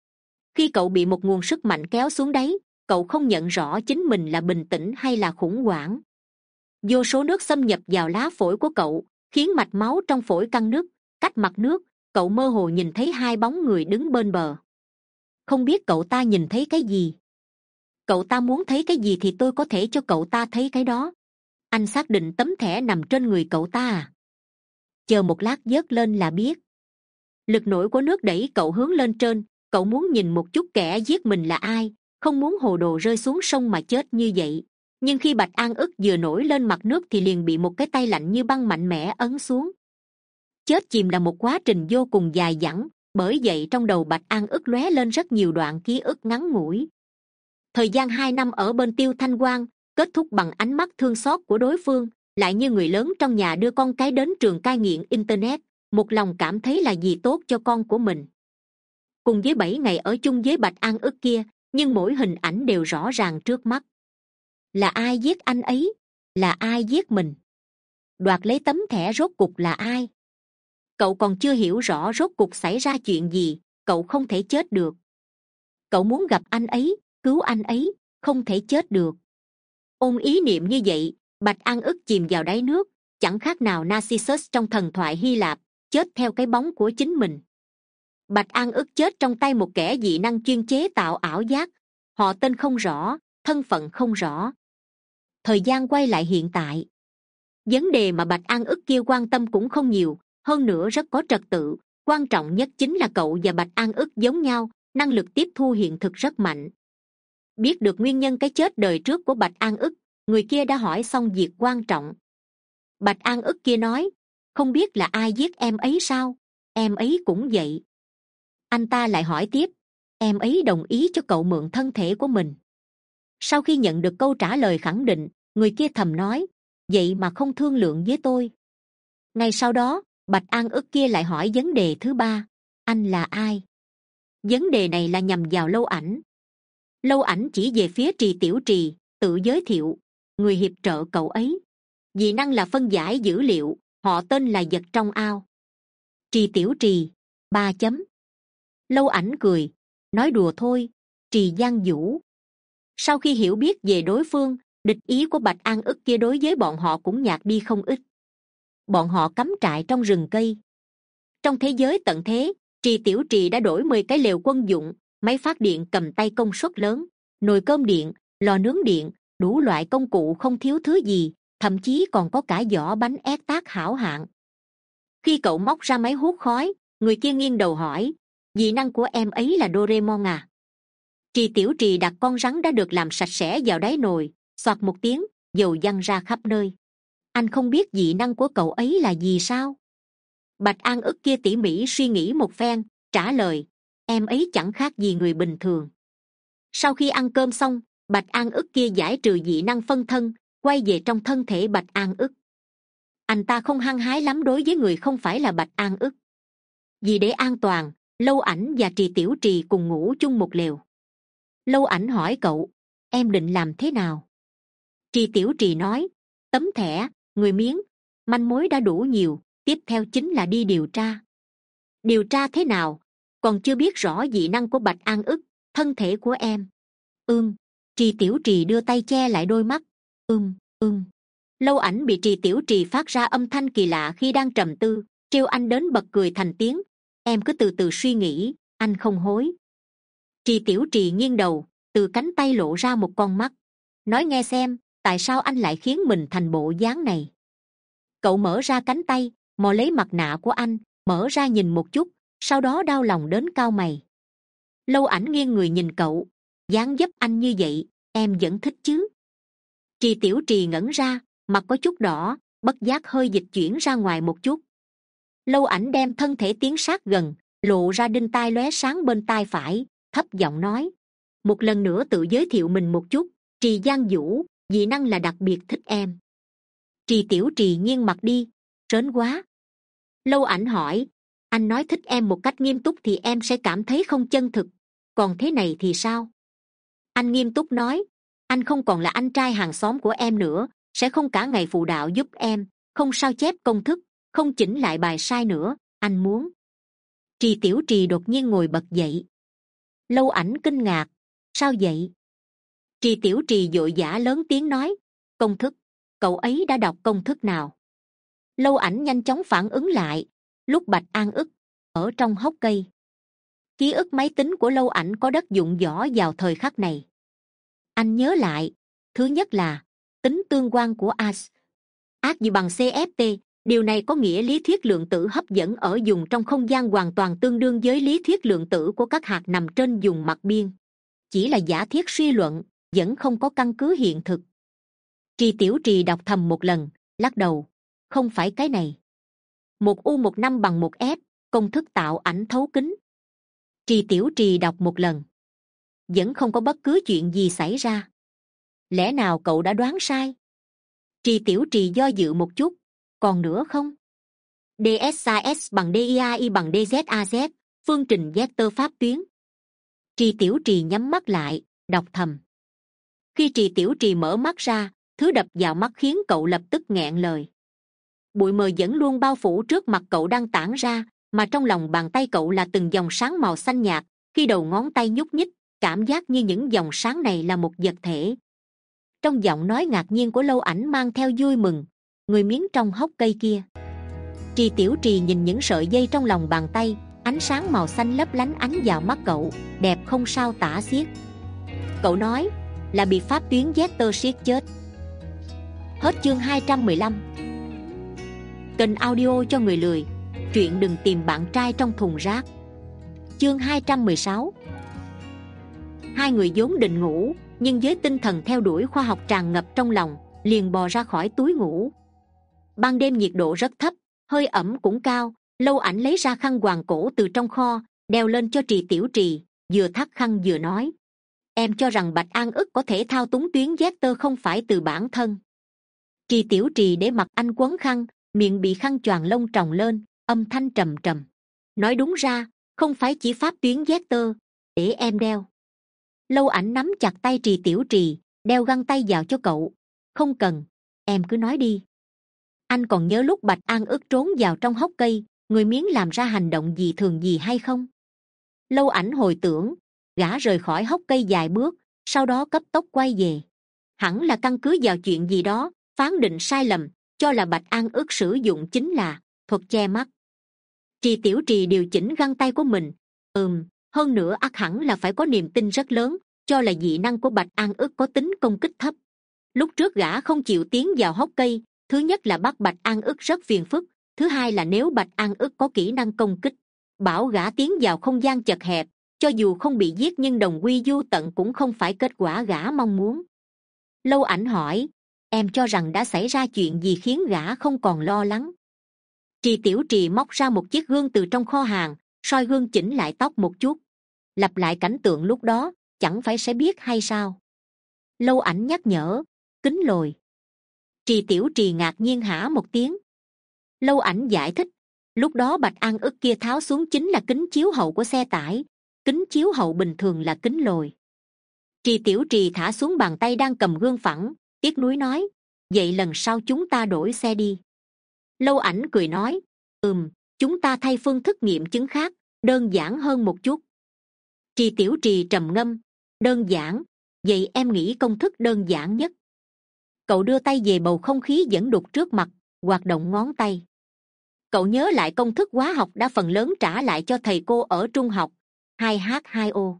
Khi cậu bị một nguồn sức mạnh kéo xuống đáy, cậu không nhận rõ chính mình là bình tĩnh hay là khủng hoảng. Vô số nước xâm nhập vào lá phổi của cậu, khiến mạch máu trong phổi căng nứt. Cách mặt nước, cậu mơ hồ nhìn thấy hai bóng người đứng bên bờ. Không biết cậu ta nhìn thấy cái gì. Cậu ta muốn thấy cái gì thì tôi có thể cho cậu ta thấy cái đó. Anh xác định tấm thẻ nằm trên người cậu ta à? Chờ một lát vớt lên là biết. Lực nổi của nước đẩy cậu hướng lên trên. Cậu muốn nhìn một chút kẻ giết mình là ai, không muốn hồ đồ rơi xuống sông mà chết như vậy. Nhưng khi Bạch An Ức vừa nổi lên mặt nước thì liền bị một cái tay lạnh như băng mạnh mẽ ấn xuống. Chết chìm là một quá trình vô cùng dài dẳng, bởi vậy trong đầu Bạch An Ức lóe lên rất nhiều đoạn ký ức ngắn ngủi. Thời gian hai năm ở bên Tiêu Thanh Quang kết thúc bằng ánh mắt thương xót của đối phương, lại như người lớn trong nhà đưa con cái đến trường cai nghiện internet, một lòng cảm thấy là gì tốt cho con của mình. Cùng với bảy ngày ở chung với Bạch An Ức kia, nhưng mỗi hình ảnh đều rõ ràng trước mắt. Là ai giết anh ấy? Là ai giết mình? Đoạt lấy tấm thẻ rốt cục là ai? Cậu còn chưa hiểu rõ rốt cục xảy ra chuyện gì, cậu không thể chết được. Cậu muốn gặp anh ấy, cứu anh ấy, không thể chết được. Ôm ý niệm như vậy, Bạch An Ức chìm vào đáy nước, chẳng khác nào Narcissus trong thần thoại Hy Lạp, chết theo cái bóng của chính mình. Bạch An Ức chết trong tay một kẻ dị năng chuyên chế tạo ảo giác. Họ tên không rõ, thân phận không rõ. Thời gian quay lại hiện tại. Vấn đề mà Bạch An Ức kia quan tâm cũng không nhiều, hơn nữa rất có trật tự. Quan trọng nhất chính là cậu và Bạch An Ức giống nhau, năng lực tiếp thu hiện thực rất mạnh. Biết được nguyên nhân cái chết đời trước của Bạch An Ức, người kia đã hỏi xong việc quan trọng. Bạch An Ức kia nói, không biết là ai giết em ấy sao? Em ấy cũng vậy. Anh ta lại hỏi tiếp, em ấy đồng ý cho cậu mượn thân thể của mình. Sau khi nhận được câu trả lời khẳng định, người kia thầm nói, vậy mà không thương lượng với tôi. Ngay sau đó, Bạch An Ức kia lại hỏi vấn đề thứ ba, anh là ai? Vấn đề này là nhằm vào Lâu Ảnh. Lâu Ảnh chỉ về phía Trì Tiểu Trì, tự giới thiệu, người hiệp trợ cậu ấy. Dị năng là phân giải dữ liệu, họ tên là vật trong ao. Trì Tiểu Trì, ba chấm. Lâu Ảnh cười, nói đùa thôi. Trì Giang Vũ. Sau khi hiểu biết về đối phương, địch ý của Bạch An ức kia đối với bọn họ cũng nhạt đi không ít. Bọn họ cắm trại trong rừng cây. Trong thế giới tận thế, Trì Tiểu Trì đã đổi mười cái lều quân dụng, máy phát điện cầm tay công suất lớn, nồi cơm điện, lò nướng điện, đủ loại công cụ không thiếu thứ gì, thậm chí còn có cả giỏ bánh ép tác hảo hạng. Khi cậu móc ra máy hút khói, người kia nghiêng đầu hỏi, dị năng của em ấy là Doraemon à? Trì Tiểu Trì đặt con rắn đã được làm sạch sẽ vào đáy nồi, xoạt một tiếng, dầu văng ra khắp nơi. Anh không biết dị năng của cậu ấy là gì sao? Bạch An ức kia tỉ mỉ suy nghĩ một phen, trả lời, em ấy chẳng khác gì người bình thường. Sau khi ăn cơm xong, Bạch An ức kia giải trừ dị năng phân thân, quay về trong thân thể Bạch An ức. Anh ta không hăng hái lắm đối với người không phải là Bạch An ức. Vì để an toàn, Lâu Ảnh và Trì Tiểu Trì cùng ngủ chung một lều. Lâu Ảnh hỏi cậu, em định làm thế nào? Trì Tiểu Trì nói, tấm thẻ, người miếng, manh mối đã đủ nhiều, tiếp theo chính là đi điều tra. Điều tra thế nào? Còn chưa biết rõ dị năng của Bạch An ức, thân thể của em. Ưm, Trì Tiểu Trì đưa tay che lại đôi mắt. Ưm, ưm. Lâu Ảnh bị Trì Tiểu Trì phát ra âm thanh kỳ lạ khi đang trầm tư, trêu anh đến bật cười thành tiếng. Em cứ từ từ suy nghĩ, anh không hối. Trì Tiểu Trì nghiêng đầu, từ cánh tay lộ ra một con mắt. Nói nghe xem, tại sao anh lại khiến mình thành bộ dáng này? Cậu mở ra cánh tay, mò lấy mặt nạ của anh, mở ra nhìn một chút, sau đó đau lòng đến cau mày. Lâu Ảnh nghiêng người nhìn cậu, dáng dấp anh như vậy, em vẫn thích chứ? Trì Tiểu Trì ngẩn ra, mặt có chút đỏ, bất giác hơi dịch chuyển ra ngoài một chút. Lâu Ảnh đem thân thể tiến sát gần, lộ ra đinh tai lóe sáng bên tai phải, thấp giọng nói, một lần nữa tự giới thiệu mình một chút, Trì Giang Vũ, dị năng là đặc biệt thích em. Trì Tiểu Trì nghiêng mặt đi, rến quá. Lâu Ảnh hỏi, anh nói thích em một cách nghiêm túc thì em sẽ cảm thấy không chân thực, còn thế này thì sao? Anh nghiêm túc nói, anh không còn là anh trai hàng xóm của em nữa, sẽ không cả ngày phụ đạo giúp em, không sao chép công thức, không chỉnh lại bài sai nữa, anh muốn. Trì Tiểu Trì đột nhiên ngồi bật dậy. Lâu Ảnh kinh ngạc, sao vậy? Trì Tiểu Trì vội vã lớn tiếng nói, công thức, cậu ấy đã đọc công thức nào? Lâu Ảnh nhanh chóng phản ứng lại, lúc Bạch An ức, ở trong hốc cây. Ký ức máy tính của Lâu Ảnh có đất dụng võ vào thời khắc này. Anh nhớ lại, thứ nhất là tính tương quan của a ét. Ác gì bằng xê ép tê, điều này có nghĩa lý thuyết lượng tử hấp dẫn ở vùng trong không gian hoàn toàn tương đương với lý thuyết lượng tử của các hạt nằm trên vùng mặt biên. Chỉ là giả thiết suy luận, vẫn không có căn cứ hiện thực. Trì Tiểu Trì đọc thầm một lần, lắc đầu, không phải cái này. Một u một năm bằng một f, công thức tạo ảnh thấu kính. Trì Tiểu Trì đọc một lần, vẫn không có bất cứ chuyện gì xảy ra. Lẽ nào cậu đã đoán sai? Trì Tiểu Trì do dự một chút, còn nữa không? đê ét a ét bằng đê i a i bằng đê zét a zét, phương trình vector pháp tuyến. Trì Tiểu Trì nhắm mắt lại, đọc thầm. Khi Trì Tiểu Trì mở mắt ra, thứ đập vào mắt khiến cậu lập tức nghẹn lời. Bụi mờ vẫn luôn bao phủ trước mặt cậu đang tản ra, mà trong lòng bàn tay cậu là từng dòng sáng màu xanh nhạt. Khi đầu ngón tay nhúc nhích, cảm giác như những dòng sáng này là một vật thể. Trong giọng nói ngạc nhiên của Lâu Ảnh mang theo vui mừng, người miếng trong hốc cây kia. Trì Tiểu Trì nhìn những sợi dây trong lòng bàn tay, ánh sáng màu xanh lấp lánh ánh vào mắt cậu, đẹp không sao tả xiết. Cậu nói, là bị pháp tuyến vector siết chết. Hết chương hai trăm mười lăm. Kênh audio cho người lười, truyện đừng tìm bạn trai trong thùng rác. Chương hai trăm mười sáu. Hai người vốn định ngủ, nhưng với tinh thần theo đuổi khoa học tràn ngập trong lòng, liền bò ra khỏi túi ngủ. Ban đêm nhiệt độ rất thấp, hơi ẩm cũng cao. Lâu Ảnh lấy ra khăn quàng cổ từ trong kho, đeo lên cho Trì Tiểu Trì, vừa thắt khăn vừa nói, em cho rằng Bạch An ức có thể thao túng tuyến vector không phải từ bản thân. Trì Tiểu Trì để mặt anh quấn khăn, miệng bị khăn choàng lông tròng lên, âm thanh trầm trầm. Nói đúng ra, không phải chỉ pháp tuyến vector, để em đeo. Lâu Ảnh nắm chặt tay Trì Tiểu Trì, đeo găng tay vào cho cậu. Không cần, em cứ nói đi, Anh còn nhớ lúc Bạch An ức trốn vào trong hốc cây, người miếng làm ra hành động gì thường gì hay không? Lâu Ảnh hồi tưởng, gã rời khỏi hốc cây vài bước, sau đó cấp tốc quay về. Hẳn là căn cứ vào chuyện gì đó, phán định sai lầm, cho là Bạch An ức sử dụng chính là thuật che mắt. Trì Tiểu Trì điều chỉnh găng tay của mình. Ừm, hơn nữa ắt hẳn là phải có niềm tin rất lớn, cho là dị năng của Bạch An ức có tính công kích thấp. Lúc trước gã không chịu tiến vào hốc cây, thứ nhất là bắt Bạch An ức rất phiền phức, thứ hai là nếu Bạch An ức có kỹ năng công kích, bảo gã tiến vào không gian chật hẹp, cho dù không bị giết nhưng đồng quy vô tận cũng không phải kết quả gã mong muốn. Lâu Ảnh hỏi, em cho rằng đã xảy ra chuyện gì khiến gã không còn lo lắng? Trì Tiểu Trì móc ra một chiếc gương từ trong kho hàng, soi gương chỉnh lại tóc một chút, lặp lại cảnh tượng lúc đó, chẳng phải sẽ biết hay sao? Lâu Ảnh nhắc nhở, kính lồi. Trì Tiểu Trì ngạc nhiên hả một tiếng. Lâu Ảnh giải thích, lúc đó Bạch An ức kia tháo xuống chính là kính chiếu hậu của xe tải, kính chiếu hậu bình thường là kính lồi. Trì Tiểu Trì thả xuống bàn tay đang cầm gương phẳng, tiếc nuối nói, vậy lần sau chúng ta đổi xe đi. Lâu Ảnh cười nói, ừm, chúng ta thay phương thức nghiệm chứng khác, đơn giản hơn một chút. Trì Tiểu Trì trầm ngâm, đơn giản, vậy em nghĩ công thức đơn giản nhất. Cậu đưa tay về bầu không khí dẫn đục trước mặt, hoạt động ngón tay. Cậu nhớ lại công thức hóa học đã phần lớn trả lại cho thầy cô ở trung học, hai H hai O.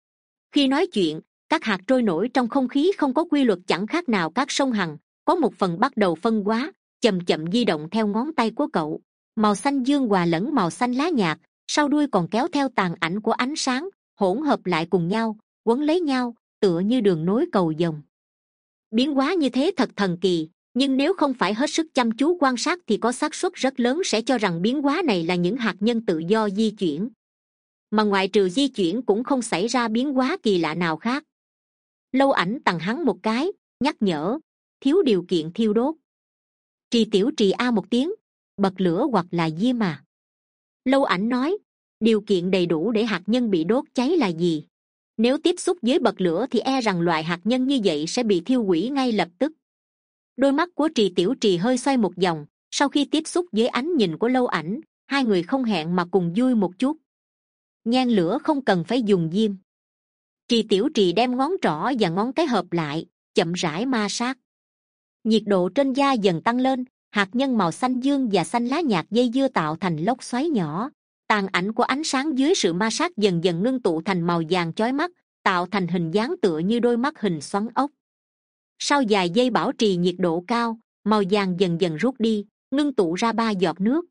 Khi nói chuyện, các hạt trôi nổi trong không khí không có quy luật chẳng khác nào các sông Hằng, có một phần bắt đầu phân hóa, chậm chậm di động theo ngón tay của cậu. Màu xanh dương hòa lẫn màu xanh lá nhạt, sau đuôi còn kéo theo tàn ảnh của ánh sáng, hỗn hợp lại cùng nhau, quấn lấy nhau, tựa như đường nối cầu vồng. Biến hóa như thế thật thần kỳ, nhưng nếu không phải hết sức chăm chú quan sát thì có xác suất rất lớn sẽ cho rằng biến hóa này là những hạt nhân tự do di chuyển. Mà ngoại trừ di chuyển cũng không xảy ra biến hóa kỳ lạ nào khác. Lâu Ảnh tằng hắn một cái, nhắc nhở, thiếu điều kiện thiêu đốt. Trì Tiểu Trì a một tiếng, bật lửa hoặc là diêm mà. Lâu Ảnh nói, điều kiện đầy đủ để hạt nhân bị đốt cháy là gì? Nếu tiếp xúc với bật lửa thì e rằng loại hạt nhân như vậy sẽ bị thiêu hủy ngay lập tức. Đôi mắt của Trì Tiểu Trì hơi xoay một vòng, sau khi tiếp xúc với ánh nhìn của Lâu Ảnh, hai người không hẹn mà cùng vui một chút. Nhan lửa không cần phải dùng diêm. Trì Tiểu Trì đem ngón trỏ và ngón cái hợp lại, chậm rãi ma sát. Nhiệt độ trên da dần tăng lên, hạt nhân màu xanh dương và xanh lá nhạt dây dưa tạo thành lốc xoáy nhỏ. Tàn ảnh của ánh sáng dưới sự ma sát dần dần ngưng tụ thành màu vàng chói mắt, tạo thành hình dáng tựa như đôi mắt hình xoắn ốc. Sau vài giây bảo trì nhiệt độ cao, màu vàng dần dần rút đi, ngưng tụ ra ba giọt nước.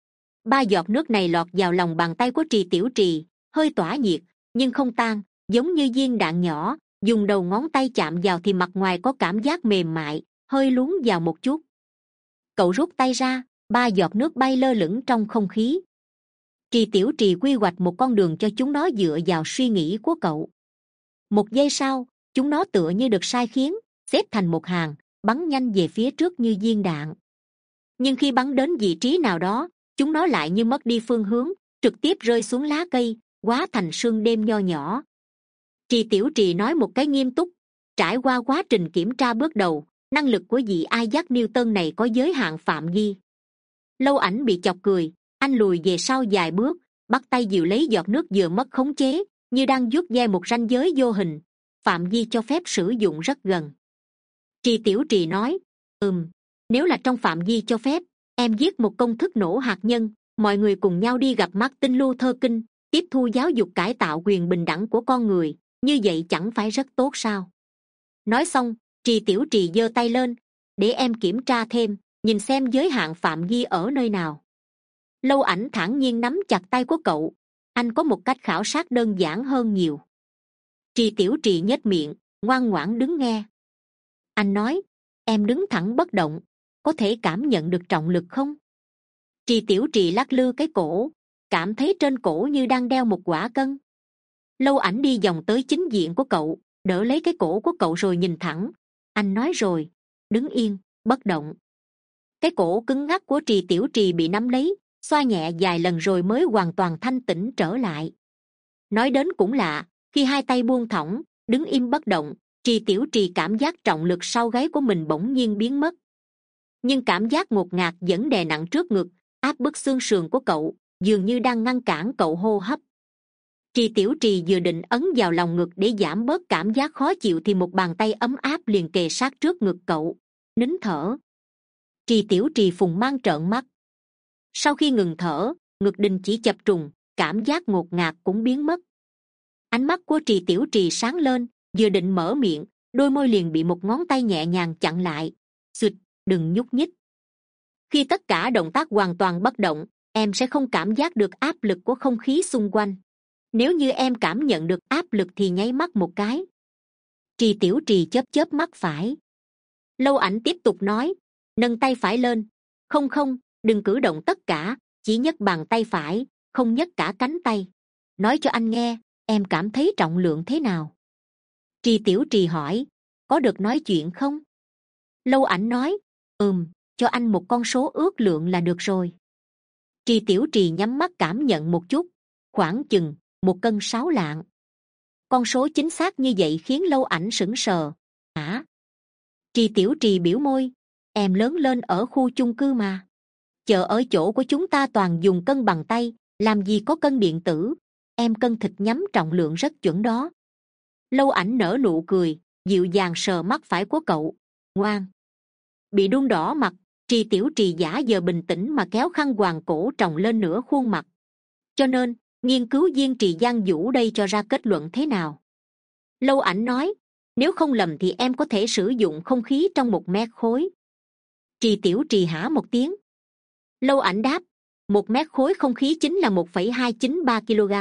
Ba giọt nước này lọt vào lòng bàn tay của Trì Tiểu Trì, hơi tỏa nhiệt, nhưng không tan, giống như viên đạn nhỏ, dùng đầu ngón tay chạm vào thì mặt ngoài có cảm giác mềm mại, hơi lún vào một chút. Cậu rút tay ra, ba giọt nước bay lơ lửng trong không khí. Trì Tiểu Trì quy hoạch một con đường cho chúng nó dựa vào suy nghĩ của cậu. Một giây sau, chúng nó tựa như được sai khiến, xếp thành một hàng, bắn nhanh về phía trước như viên đạn. Nhưng khi bắn đến vị trí nào đó, chúng nó lại như mất đi phương hướng, trực tiếp rơi xuống lá cây, hóa thành sương đêm nho nhỏ. Trì Tiểu Trì nói một cái nghiêm túc, trải qua quá trình kiểm tra bước đầu, năng lực của vị Isaac Newton này có giới hạn phạm vi. Lâu Ảnh bị chọc cười, anh lùi về sau vài bước, bắt tay dìu lấy giọt nước vừa mất khống chế, như đang vuốt ve một ranh giới vô hình, phạm vi cho phép sử dụng rất gần. Trì Tiểu Trì nói, ừm, nếu là trong phạm vi cho phép, em viết một công thức nổ hạt nhân, mọi người cùng nhau đi gặp Martin Luther King, tiếp thu giáo dục cải tạo quyền bình đẳng của con người, như vậy chẳng phải rất tốt sao? Nói xong, Trì Tiểu Trì giơ tay lên, để em kiểm tra thêm, nhìn xem giới hạn phạm vi ở nơi nào. Lâu Ảnh thản nhiên nắm chặt tay của cậu, anh có một cách khảo sát đơn giản hơn nhiều. Trì Tiểu Trì nhếch miệng, ngoan ngoãn đứng nghe. Anh nói, em đứng thẳng bất động, có thể cảm nhận được trọng lực không? Trì Tiểu Trì lắc lư cái cổ, cảm thấy trên cổ như đang đeo một quả cân. Lâu Ảnh đi vòng tới chính diện của cậu, đỡ lấy cái cổ của cậu rồi nhìn thẳng. Anh nói rồi, đứng yên, bất động. Cái cổ cứng ngắc của Trì Tiểu Trì bị nắm lấy, xoa nhẹ vài lần rồi mới hoàn toàn thanh tĩnh trở lại. Nói đến cũng lạ, khi hai tay buông thõng, đứng im bất động, Trì Tiểu Trì cảm giác trọng lực sau gáy của mình bỗng nhiên biến mất. nhưng cảm giác ngột ngạt vẫn đè nặng trước ngực, áp bức xương sườn của cậu, dường như đang ngăn cản cậu hô hấp. Trì Tiểu Trì vừa định ấn vào lòng ngực để giảm bớt cảm giác khó chịu thì một bàn tay ấm áp liền kề sát trước ngực cậu, nín thở. Trì Tiểu Trì phùng mang trợn mắt. Sau khi ngừng thở, ngực đình chỉ chập trùng, cảm giác ngột ngạt cũng biến mất. Ánh mắt của Trì Tiểu Trì sáng lên, vừa định mở miệng, đôi môi liền bị một ngón tay nhẹ nhàng chặn lại. Xịt, đừng nhúc nhích. Khi tất cả động tác hoàn toàn bất động, em sẽ không cảm giác được áp lực của không khí xung quanh. Nếu như em cảm nhận được áp lực thì nháy mắt một cái. Trì Tiểu Trì chớp chớp mắt phải. Lâu Ảnh tiếp tục nói, nâng tay phải lên. Không không, đừng cử động tất cả, chỉ nhấc bàn tay phải, không nhấc cả cánh tay. Nói cho anh nghe, em cảm thấy trọng lượng thế nào? Trì Tiểu Trì hỏi, có được nói chuyện không? Lâu Ảnh nói, ừm, cho anh một con số ước lượng là được rồi. Trì Tiểu Trì nhắm mắt cảm nhận một chút, khoảng chừng một cân sáu lạng. Con số chính xác như vậy khiến Lâu Ảnh sững sờ. Hả? Trì Tiểu Trì biểu môi, em lớn lên ở khu chung cư mà. Chợ ở chỗ của chúng ta toàn dùng cân bằng tay, làm gì có cân điện tử. Em cân thịt nhắm trọng lượng rất chuẩn đó. Lâu Ảnh nở nụ cười, dịu dàng sờ mắt phải của cậu. Ngoan. Bị đun đỏ mặt, Trì Tiểu Trì giả giờ bình tĩnh mà kéo khăn quàng cổ tròng lên nửa khuôn mặt. Cho nên, nghiên cứu viên Trì Giang Vũ đây cho ra kết luận thế nào? Lâu Ảnh nói, nếu không lầm thì em có thể sử dụng không khí trong một mét khối. Trì Tiểu Trì hả một tiếng. Lâu Ảnh đáp, một mét khối không khí chính là một phẩy hai chín ba kg.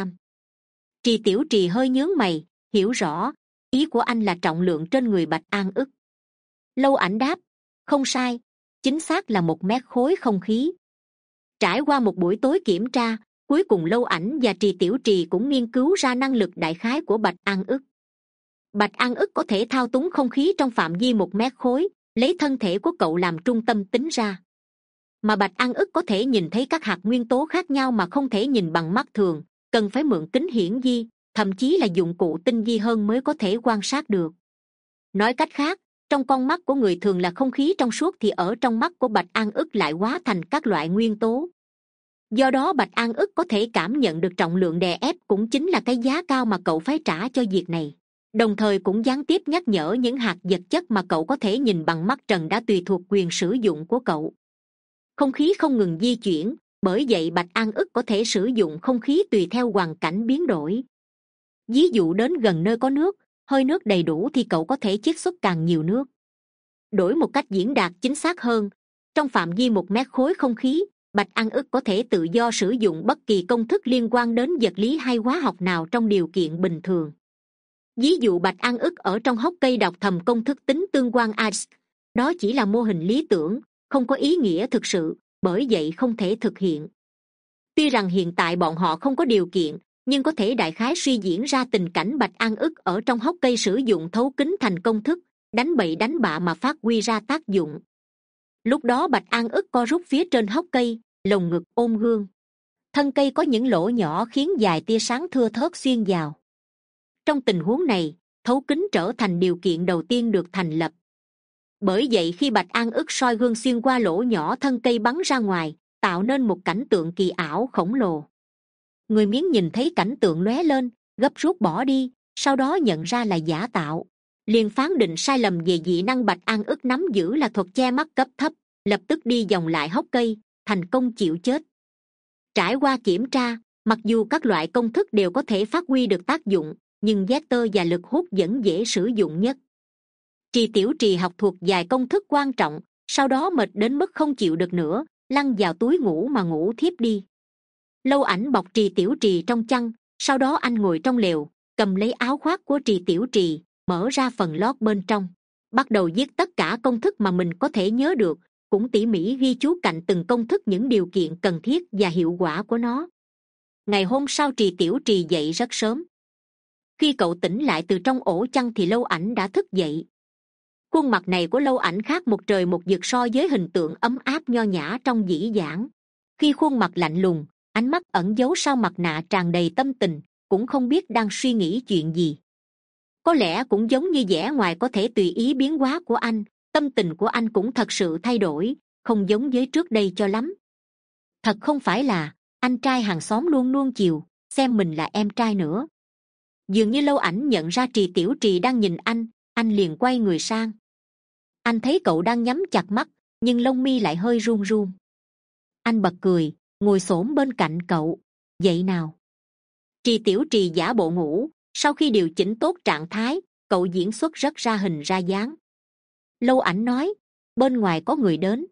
Trì Tiểu Trì hơi nhướng mày, hiểu rõ, ý của anh là trọng lượng trên người Bạch An ức. Lâu Ảnh đáp, không sai, chính xác là một mét khối không khí. Trải qua một buổi tối kiểm tra, cuối cùng Lâu Ảnh và Trì Tiểu Trì cũng nghiên cứu ra năng lực đại khái của Bạch An ức. Bạch An ức có thể thao túng không khí trong phạm vi một mét khối, lấy thân thể của cậu làm trung tâm tính ra. Mà Bạch An ức có thể nhìn thấy các hạt nguyên tố khác nhau mà không thể nhìn bằng mắt thường, cần phải mượn kính hiển vi, thậm chí là dụng cụ tinh vi hơn mới có thể quan sát được. Nói cách khác, trong con mắt của người thường là không khí trong suốt thì ở trong mắt của Bạch An ức lại hóa thành các loại nguyên tố. Do đó Bạch An ức có thể cảm nhận được trọng lượng đè ép cũng chính là cái giá cao mà cậu phải trả cho việc này. Đồng thời cũng gián tiếp nhắc nhở những hạt vật chất mà cậu có thể nhìn bằng mắt trần đã tùy thuộc quyền sử dụng của cậu. Không khí không ngừng di chuyển, bởi vậy Bạch An ức có thể sử dụng không khí tùy theo hoàn cảnh biến đổi. Ví dụ đến gần nơi có nước, hơi nước đầy đủ thì cậu có thể chiết xuất càng nhiều nước. Đổi một cách diễn đạt chính xác hơn, trong phạm vi một mét khối không khí, Bạch An ức có thể tự do sử dụng bất kỳ công thức liên quan đến vật lý hay hóa học nào trong điều kiện bình thường. Ví dụ Bạch An ức ở trong hốc cây đọc thầm công thức tính tương quan a ét, đó chỉ là mô hình lý tưởng, không có ý nghĩa thực sự, bởi vậy không thể thực hiện. Tuy rằng hiện tại bọn họ không có điều kiện, nhưng có thể đại khái suy diễn ra tình cảnh Bạch An ức ở trong hốc cây sử dụng thấu kính thành công thức, đánh bậy đánh bạ mà phát huy ra tác dụng. Lúc đó Bạch An ức co rút phía trên hốc cây, lồng ngực ôm gương. Thân cây có những lỗ nhỏ khiến vài tia sáng thưa thớt xuyên vào. Trong tình huống này, thấu kính trở thành điều kiện đầu tiên được thành lập. Bởi vậy khi Bạch An ức soi gương xuyên qua lỗ nhỏ thân cây bắn ra ngoài, tạo nên một cảnh tượng kỳ ảo khổng lồ. Người miếng nhìn thấy cảnh tượng lóe lên, gấp rút bỏ đi, sau đó nhận ra là giả tạo, liền phán định sai lầm về dị năng Bạch An ức nắm giữ là thuật che mắt cấp thấp, lập tức đi vòng lại hốc cây, thành công chịu chết. Trải qua kiểm tra, mặc dù các loại công thức đều có thể phát huy được tác dụng, nhưng vector và lực hút vẫn dễ sử dụng nhất. Trì Tiểu Trì học thuộc vài công thức quan trọng, sau đó mệt đến mức không chịu được nữa, lăn vào túi ngủ mà ngủ thiếp đi. Lâu Ảnh bọc Trì Tiểu Trì trong chăn, sau đó anh ngồi trong lều, cầm lấy áo khoác của Trì Tiểu Trì, mở ra phần lót bên trong, bắt đầu viết tất cả công thức mà mình có thể nhớ được, cũng tỉ mỉ ghi chú cạnh từng công thức những điều kiện cần thiết và hiệu quả của nó. Ngày hôm sau Trì Tiểu Trì dậy rất sớm. Khi cậu tỉnh lại từ trong ổ chăn thì Lâu Ảnh đã thức dậy. Khuôn mặt này của Lâu Ảnh khác một trời một vực so với hình tượng ấm áp nho nhã trong dĩ vãng. Khi khuôn mặt lạnh lùng, ánh mắt ẩn giấu sau mặt nạ tràn đầy tâm tình, cũng không biết đang suy nghĩ chuyện gì. Có lẽ cũng giống như vẻ ngoài có thể tùy ý biến hóa của anh, tâm tình của anh cũng thật sự thay đổi, không giống với trước đây cho lắm. Thật không phải là anh trai hàng xóm luôn nuông chiều xem mình là em trai nữa. Dường như Lâu Ảnh nhận ra Trì Tiểu Trì đang nhìn anh, anh liền quay người sang. Anh thấy cậu đang nhắm chặt mắt, nhưng lông mi lại hơi run run. Anh bật cười, ngồi xổm bên cạnh cậu. Dậy nào. Trì Tiểu Trì giả bộ ngủ, sau khi điều chỉnh tốt trạng thái, cậu diễn xuất rất ra hình ra dáng. Lâu Ảnh nói, bên ngoài có người đến.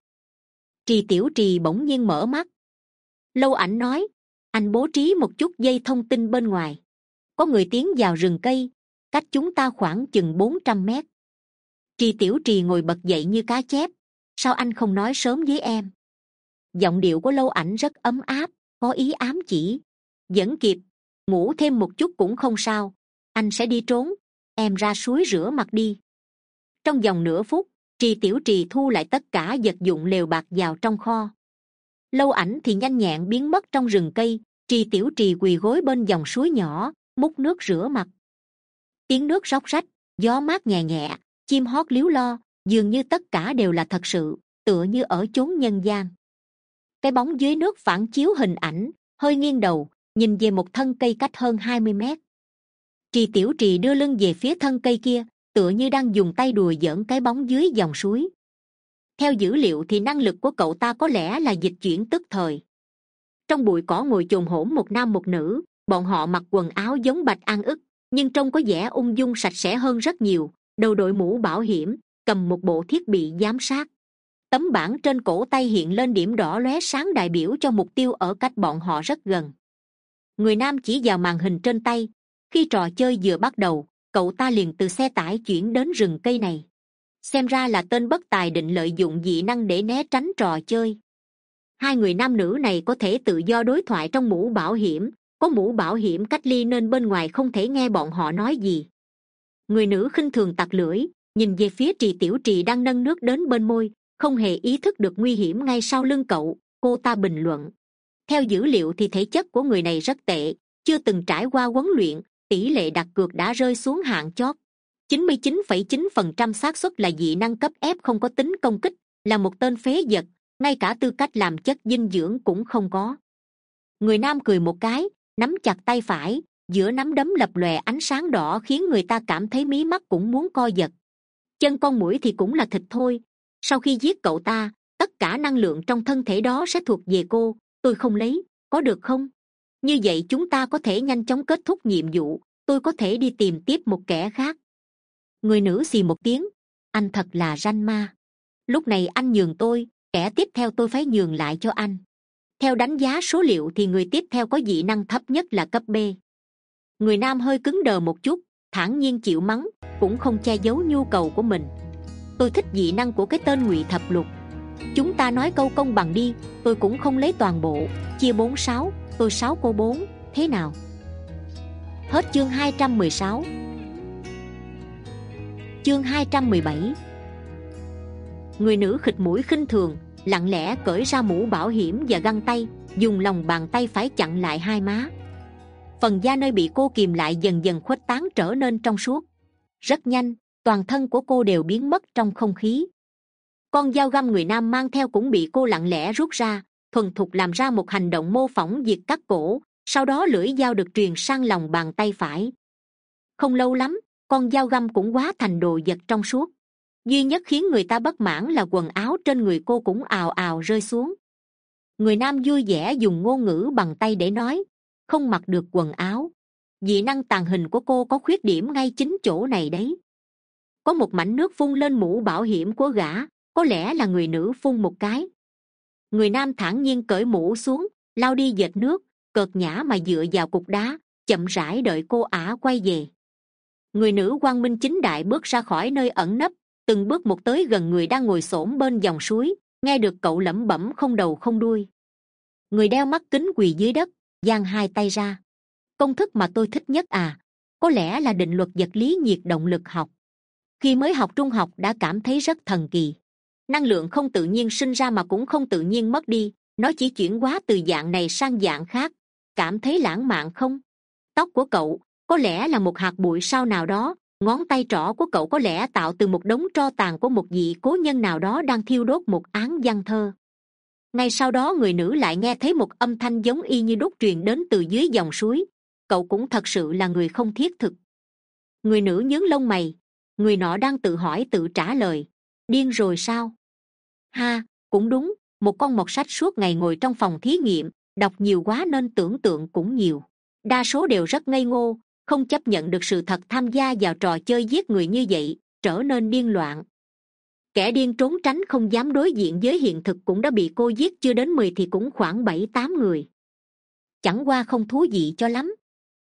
Trì Tiểu Trì bỗng nhiên mở mắt. Lâu Ảnh nói, anh bố trí một chút dây thông tin bên ngoài. Có người tiến vào rừng cây, cách chúng ta khoảng chừng bốn trăm mét. Trì Tiểu Trì ngồi bật dậy như cá chép. Sao anh không nói sớm với em? Giọng điệu của Lâu Ảnh rất ấm áp, có ý ám chỉ. Vẫn kịp, ngủ thêm một chút cũng không sao. Anh sẽ đi trốn, em ra suối rửa mặt đi. Trong vòng nửa phút, Trì Tiểu Trì thu lại tất cả vật dụng lều bạt vào trong kho. Lâu Ảnh thì nhanh nhẹn biến mất trong rừng cây. Trì Tiểu Trì quỳ gối bên dòng suối nhỏ, múc nước rửa mặt. Tiếng nước róc rách, gió mát nhẹ nhẹ, chim hót líu lo, dường như tất cả đều là thật sự, tựa như ở chốn nhân gian. Cái bóng dưới nước phản chiếu hình ảnh, hơi nghiêng đầu, nhìn về một thân cây cách hơn hai mươi mét. Trì Tiểu Trì đưa lưng về phía thân cây kia, tựa như đang dùng tay đùa giỡn cái bóng dưới dòng suối. Theo dữ liệu thì năng lực của cậu ta có lẽ là dịch chuyển tức thời. Trong bụi cỏ ngồi chồm hổm một nam một nữ, bọn họ mặc quần áo giống Bạch An Ức, nhưng trông có vẻ ung dung sạch sẽ hơn rất nhiều, đầu đội mũ bảo hiểm, cầm một bộ thiết bị giám sát. Tấm bảng trên cổ tay hiện lên điểm đỏ lóe sáng đại biểu cho mục tiêu ở cách bọn họ rất gần. Người nam chỉ vào màn hình trên tay. Khi trò chơi vừa bắt đầu, cậu ta liền từ xe tải chuyển đến rừng cây này. Xem ra là tên bất tài định lợi dụng dị năng để né tránh trò chơi. Hai người nam nữ này có thể tự do đối thoại trong mũ bảo hiểm, có mũ bảo hiểm cách ly nên bên ngoài không thể nghe bọn họ nói gì. Người nữ khinh thường tặc lưỡi, nhìn về phía Trì Tiểu Trì đang nâng nước đến bên môi, không hề ý thức được nguy hiểm ngay sau lưng cậu. Cô ta bình luận, theo dữ liệu thì thể chất của người này rất tệ, chưa từng trải qua huấn luyện, tỷ lệ đặt cược đã rơi xuống hạng chót. chín mươi chín phẩy chín phần trăm xác suất là dị năng cấp ép không có tính công kích, là một tên phế vật, ngay cả tư cách làm chất dinh dưỡng cũng không có. Người nam cười một cái, nắm chặt tay phải, giữa nắm đấm lập lòe ánh sáng đỏ khiến người ta cảm thấy mí mắt cũng muốn co giật. Chân con muỗi thì cũng là thịt thôi. Sau khi giết cậu ta, tất cả năng lượng trong thân thể đó sẽ thuộc về cô. Tôi không lấy, có được không? Như vậy chúng ta có thể nhanh chóng kết thúc nhiệm vụ. Tôi có thể đi tìm tiếp một kẻ khác. Người nữ xì một tiếng. Anh thật là ranh ma. Lúc này anh nhường tôi, kẻ tiếp theo tôi phải nhường lại cho anh. Theo đánh giá số liệu thì người tiếp theo có dị năng thấp nhất là cấp B. Người nam hơi cứng đờ một chút, thản nhiên chịu mắng, cũng không che giấu nhu cầu của mình. Tôi thích dị năng của cái tên Ngụy Thập Lục. Chúng ta nói câu công bằng đi, tôi cũng không lấy toàn bộ, chia bốn sáu, tôi sáu cô bốn, thế nào? Hết chương hai trăm mười sáu. Chương hai trăm mười bảy. Người nữ khịt mũi khinh thường, lặng lẽ cởi ra mũ bảo hiểm và găng tay, dùng lòng bàn tay phải chặn lại hai má. Phần da nơi bị cô kìm lại dần dần khuếch tán trở nên trong suốt. Rất nhanh, toàn thân của cô đều biến mất trong không khí. Con dao găm người nam mang theo cũng bị cô lặng lẽ rút ra, thuần thục làm ra một hành động mô phỏng việc cắt cổ, sau đó lưỡi dao được truyền sang lòng bàn tay phải. Không lâu lắm, con dao găm cũng hóa thành đồ vật trong suốt. Duy nhất khiến người ta bất mãn là quần áo trên người cô cũng ào ào rơi xuống. Người nam vui vẻ dùng ngôn ngữ bằng tay để nói, không mặc được quần áo. Dị năng tàng hình của cô có khuyết điểm ngay chính chỗ này đấy. Có một mảnh nước phun lên mũ bảo hiểm của gã, có lẽ là người nữ phun một cái. Người nam thản nhiên cởi mũ xuống, lau đi vệt nước, cợt nhã mà dựa vào cục đá, chậm rãi đợi cô ả quay về. Người nữ quang minh chính đại bước ra khỏi nơi ẩn nấp, từng bước một tới gần người đang ngồi xổm bên dòng suối, nghe được cậu lẩm bẩm không đầu không đuôi. Người đeo mắt kính quỳ dưới đất, giang hai tay ra. Công thức mà tôi thích nhất à, có lẽ là định luật vật lý nhiệt động lực học. Khi mới học trung học đã cảm thấy rất thần kỳ. Năng lượng không tự nhiên sinh ra mà cũng không tự nhiên mất đi, nó chỉ chuyển hóa từ dạng này sang dạng khác. Cảm thấy lãng mạn không? Tóc của cậu có lẽ là một hạt bụi sao nào đó, Ngón tay trỏ của cậu có lẽ tạo từ một đống tro tàn của một vị cố nhân nào đó đang thiêu đốt một án văn thơ. Ngay sau đó người nữ lại nghe thấy một âm thanh giống y như đúc truyền đến từ dưới dòng suối. Cậu cũng thật sự là người không thiết thực. Người nữ nhướng lông mày. Người nọ đang tự hỏi tự trả lời. Điên rồi sao? Ha, cũng đúng. Một con mọt sách suốt ngày ngồi trong phòng thí nghiệm, đọc nhiều quá nên tưởng tượng cũng nhiều. Đa số đều rất ngây ngô, không chấp nhận được sự thật, tham gia vào trò chơi giết người như vậy, trở nên điên loạn. Kẻ điên trốn tránh không dám đối diện với hiện thực cũng đã bị cô giết chưa đến mười thì cũng khoảng bảy tám người. Chẳng qua không thú vị cho lắm.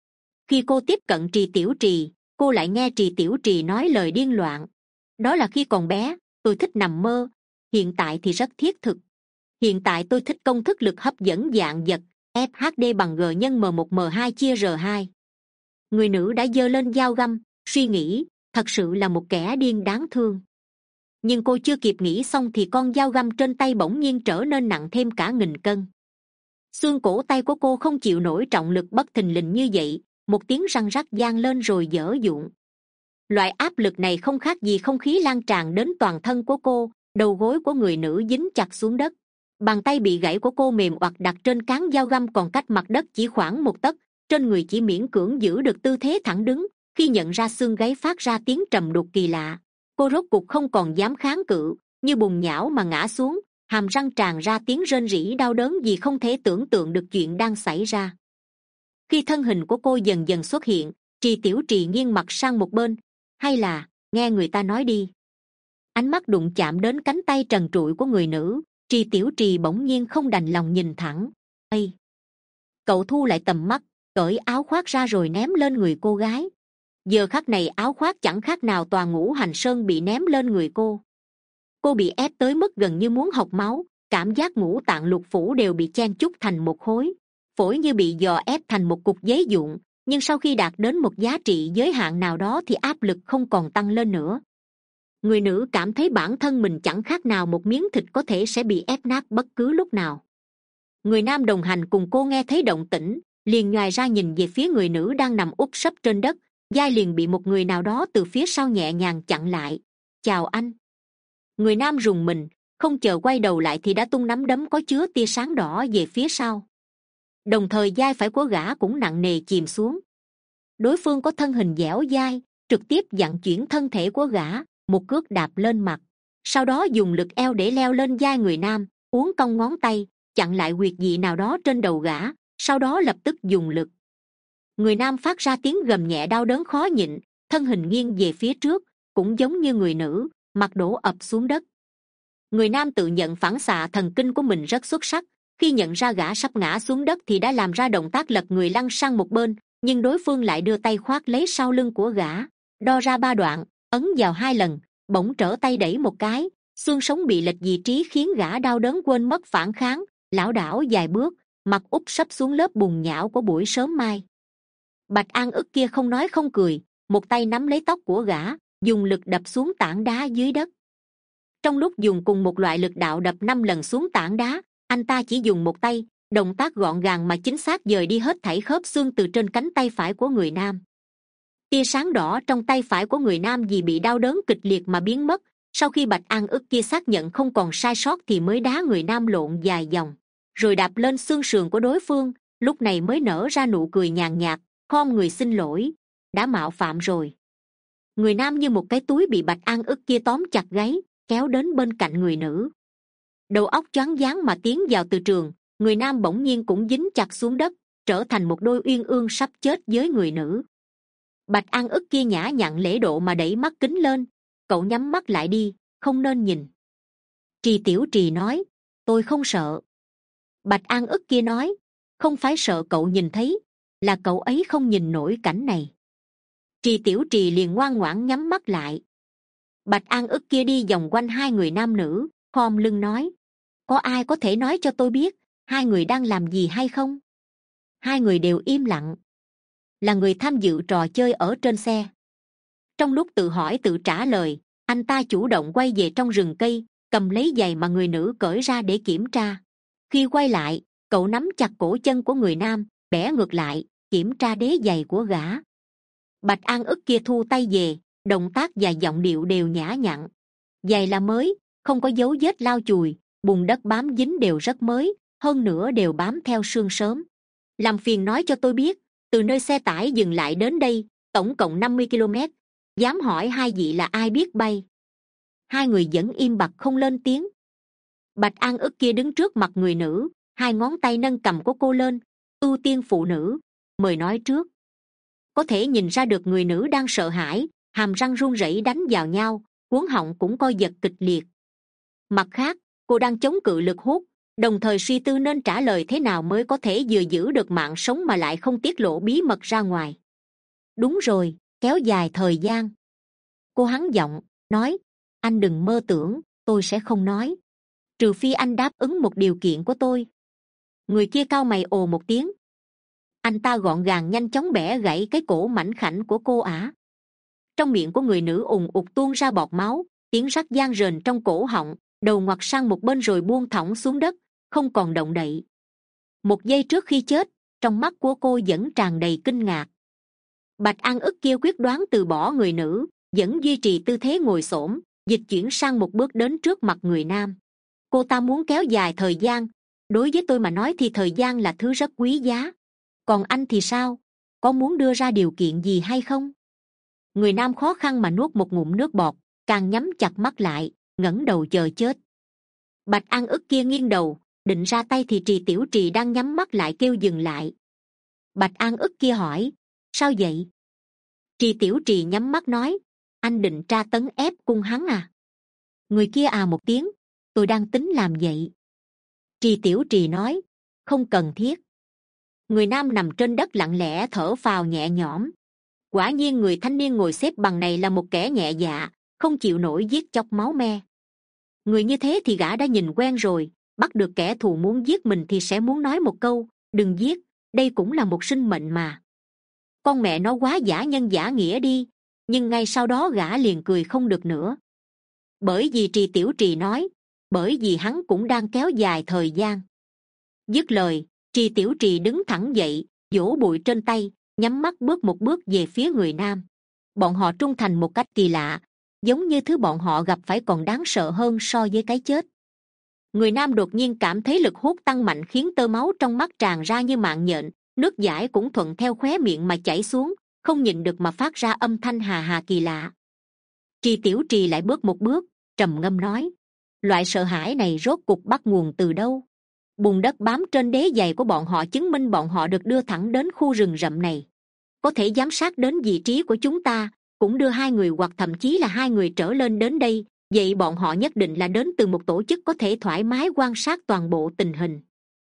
Khi cô tiếp cận Trì Tiểu Trì, cô lại nghe Trì Tiểu Trì nói lời điên loạn. Đó là khi còn bé, tôi thích nằm mơ, hiện tại thì rất thiết thực. Hiện tại tôi thích công thức lực hấp dẫn dạng vật, F H D bằng G nhân M một M hai chia R hai. Người nữ đã giơ lên dao găm, suy nghĩ, thật sự là một kẻ điên đáng thương. Nhưng cô chưa kịp nghĩ xong thì con dao găm trên tay bỗng nhiên trở nên nặng thêm cả nghìn cân. Xương cổ tay của cô không chịu nổi trọng lực bất thình lình như vậy, một tiếng răng rắc vang lên rồi dở dụng. Loại áp lực này không khác gì không khí lan tràn đến toàn thân của cô, đầu gối của người nữ dính chặt xuống đất. Bàn tay bị gãy của cô mềm oặt đặt trên cán dao găm còn cách mặt đất chỉ khoảng một tấc, trên người chỉ miễn cưỡng giữ được tư thế thẳng đứng. Khi nhận ra xương gáy phát ra tiếng trầm đục kỳ lạ, cô rốt cục không còn dám kháng cự, như bùn nhão mà ngã xuống, hàm răng tràn ra tiếng rên rỉ đau đớn vì không thể tưởng tượng được chuyện đang xảy ra. Khi thân hình của cô dần dần xuất hiện, Trì Tiểu Trì nghiêng mặt sang một bên. Hay là, nghe người ta nói đi. Ánh mắt đụng chạm đến cánh tay trần trụi của người nữ, Trì Tiểu Trì bỗng nhiên không đành lòng nhìn thẳng. Ây! Cậu thu lại tầm mắt, cởi áo khoác ra rồi ném lên người cô gái. Giờ khắc này áo khoác chẳng khác nào tòa ngũ hành sơn bị ném lên người cô. Cô bị ép tới mức gần như muốn học máu, cảm giác ngũ tạng lục phủ đều bị chen chúc thành một khối, phổi như bị dò ép thành một cục giấy vụn. Nhưng sau khi đạt đến một giá trị giới hạn nào đó thì áp lực không còn tăng lên nữa. Người nữ cảm thấy bản thân mình chẳng khác nào một miếng thịt có thể sẽ bị ép nát bất cứ lúc nào. Người nam đồng hành cùng cô nghe thấy động tĩnh, liền nhoài ra nhìn về phía người nữ đang nằm úp sấp trên đất, vai liền bị một người nào đó từ phía sau nhẹ nhàng chặn lại. Chào anh. Người nam rùng mình, không chờ quay đầu lại thì đã tung nắm đấm có chứa tia sáng đỏ về phía sau. Đồng thời vai phải của gã cũng nặng nề chìm xuống. Đối phương có thân hình dẻo dai, trực tiếp vặn chuyển thân thể của gã, một cước đạp lên mặt, sau đó dùng lực eo để leo lên vai người nam, uốn cong ngón tay chặn lại huyệt vị nào đó trên đầu gã, sau đó lập tức dùng lực. Người nam phát ra tiếng gầm nhẹ đau đớn khó nhịn, thân hình nghiêng về phía trước, cũng giống như người nữ, mặt đổ ập xuống đất. Người nam tự nhận phản xạ thần kinh của mình rất xuất sắc, khi nhận ra gã sắp ngã xuống đất thì đã làm ra động tác lật người lăn sang một bên, nhưng đối phương lại đưa tay khoác lấy sau lưng của gã, đo ra ba đoạn, ấn vào hai lần, bỗng trở tay đẩy một cái, xương sống bị lệch vị trí khiến gã đau đớn quên mất phản kháng, lảo đảo vài bước, mặt úp sấp xuống lớp bùn nhão của buổi sớm mai. Bạch An ức kia không nói không cười, một tay nắm lấy tóc của gã, dùng lực đập xuống tảng đá dưới đất. Trong lúc dùng cùng một loại lực đạo đập năm lần xuống tảng đá, anh ta chỉ dùng một tay, động tác gọn gàng mà chính xác dời đi hết thảy khớp xương từ trên cánh tay phải của người nam. Tia sáng đỏ trong tay phải của người nam vì bị đau đớn kịch liệt mà biến mất. Sau khi Bạch An ức kia xác nhận không còn sai sót thì mới đá người nam lộn dài vòng, rồi đạp lên xương sườn của đối phương, lúc này mới nở ra nụ cười nhàn nhạt, khom người xin lỗi, đã mạo phạm rồi. Người nam như một cái túi bị Bạch An ức kia tóm chặt gáy, kéo đến bên cạnh người nữ. Đầu óc choáng váng mà tiến vào từ trường, người nam bỗng nhiên cũng dính chặt xuống đất, trở thành một đôi uyên ương sắp chết với người nữ. Bạch An ức kia nhã nhặn lễ độ mà đẩy mắt kính lên. Cậu nhắm mắt lại đi, không nên nhìn. Trì Tiểu Trì nói, tôi không sợ. Bạch An ức kia nói, không phải sợ cậu nhìn thấy, là cậu ấy không nhìn nổi cảnh này. Trì Tiểu Trì liền ngoan ngoãn nhắm mắt lại. Bạch An ức kia đi vòng quanh hai người nam nữ, khom lưng nói, có ai có thể nói cho tôi biết hai người đang làm gì hay không? Hai người đều im lặng. Là người tham dự trò chơi ở trên xe. Trong lúc tự hỏi tự trả lời, anh ta chủ động quay về trong rừng cây, cầm lấy giày mà người nữ cởi ra để kiểm tra. Khi quay lại, cậu nắm chặt cổ chân của người nam, bẻ ngược lại, kiểm tra đế giày của gã. Bạch An ức kia thu tay về, động tác và giọng điệu đều nhã nhặn. Giày là mới, không có dấu vết lau chùi, bùn đất bám dính đều rất mới, hơn nữa đều bám theo sương sớm. Làm phiền nói cho tôi biết, từ nơi xe tải dừng lại đến đây tổng cộng năm mươi ki lô mét. Dám hỏi hai vị là ai biết bay? Hai người vẫn im bặt không lên tiếng. Bạch An ức kia đứng trước mặt người nữ, hai ngón tay nâng cầm của cô lên. Ưu tiên phụ nữ, mời nói trước. Có thể nhìn ra được người nữ đang sợ hãi, hàm răng run rẩy đánh vào nhau, cuống họng cũng co giật kịch liệt. Mặt khác, cô đang chống cự lực hút, đồng thời suy tư nên trả lời thế nào mới có thể vừa giữ được mạng sống mà lại không tiết lộ bí mật ra ngoài. Đúng rồi, kéo dài thời gian. Cô hắn giọng nói, anh đừng mơ tưởng, tôi sẽ không nói, trừ phi anh đáp ứng một điều kiện của tôi. Người kia cau mày ồ một tiếng. Anh ta gọn gàng nhanh chóng bẻ gãy cái cổ mảnh khảnh của cô ả. Trong miệng của người nữ ùn ụt tuôn ra bọt máu, tiếng rắc vang rền trong cổ họng, đầu ngoặt sang một bên rồi buông thõng xuống đất, không còn động đậy. Một giây trước khi chết, trong mắt của cô vẫn tràn đầy kinh ngạc. Bạch An ức kia quyết đoán từ bỏ người nữ, vẫn duy trì tư thế ngồi xổm, dịch chuyển sang một bước đến trước mặt người nam. Cô ta muốn kéo dài thời gian. Đối với tôi mà nói thì thời gian là thứ rất quý giá. Còn anh thì sao? Có muốn đưa ra điều kiện gì hay không? Người nam khó khăn mà nuốt một ngụm nước bọt, càng nhắm chặt mắt lại, ngẩng đầu chờ chết. Bạch An ức kia nghiêng đầu, định ra tay thì Trì Tiểu Trì đang nhắm mắt lại kêu dừng lại. Bạch An ức kia hỏi, sao vậy? Trì Tiểu Trì nhắm mắt nói, anh định tra tấn ép cung hắn à? Người kia à một tiếng, tôi đang tính làm vậy. Trì Tiểu Trì nói, không cần thiết. Người nam nằm trên đất lặng lẽ thở phào nhẹ nhõm. Quả nhiên người thanh niên ngồi xếp bằng này là một kẻ nhẹ dạ, không chịu nổi giết chóc máu me. Người như thế thì gã đã nhìn quen rồi, bắt được kẻ thù muốn giết mình thì sẽ muốn nói một câu, đừng giết, đây cũng là một sinh mệnh mà. Con mẹ nó quá giả nhân giả nghĩa đi. Nhưng ngay sau đó gã liền cười không được nữa. Bởi vì Trì Tiểu Trì nói, bởi vì hắn cũng đang kéo dài thời gian. Dứt lời, Trì Tiểu Trì đứng thẳng dậy, vỗ bụi trên tay, nhắm mắt bước một bước về phía người nam. Bọn họ trung thành một cách kỳ lạ, giống như thứ bọn họ gặp phải còn đáng sợ hơn so với cái chết. Người nam đột nhiên cảm thấy lực hút tăng mạnh khiến tơ máu trong mắt tràn ra như mạng nhện, nước dãi cũng thuận theo khóe miệng mà chảy xuống, không nhịn được mà phát ra âm thanh hà hà kỳ lạ. Trì Tiểu Trì lại bước một bước, trầm ngâm nói, loại sợ hãi này rốt cục bắt nguồn từ đâu? Bùn đất bám trên đế giày của bọn họ chứng minh bọn họ được đưa thẳng đến khu rừng rậm này, có thể giám sát đến vị trí của chúng ta, cũng đưa hai người hoặc thậm chí là hai người trở lên đến đây. Vậy bọn họ nhất định là đến từ một tổ chức có thể thoải mái quan sát toàn bộ tình hình.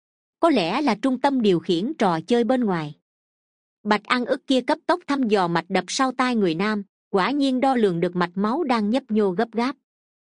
Có lẽ là trung tâm điều khiển trò chơi bên ngoài. Bạch An ức kia cấp tốc thăm dò mạch đập sau tai người nam, quả nhiên đo lường được mạch máu đang nhấp nhô gấp gáp.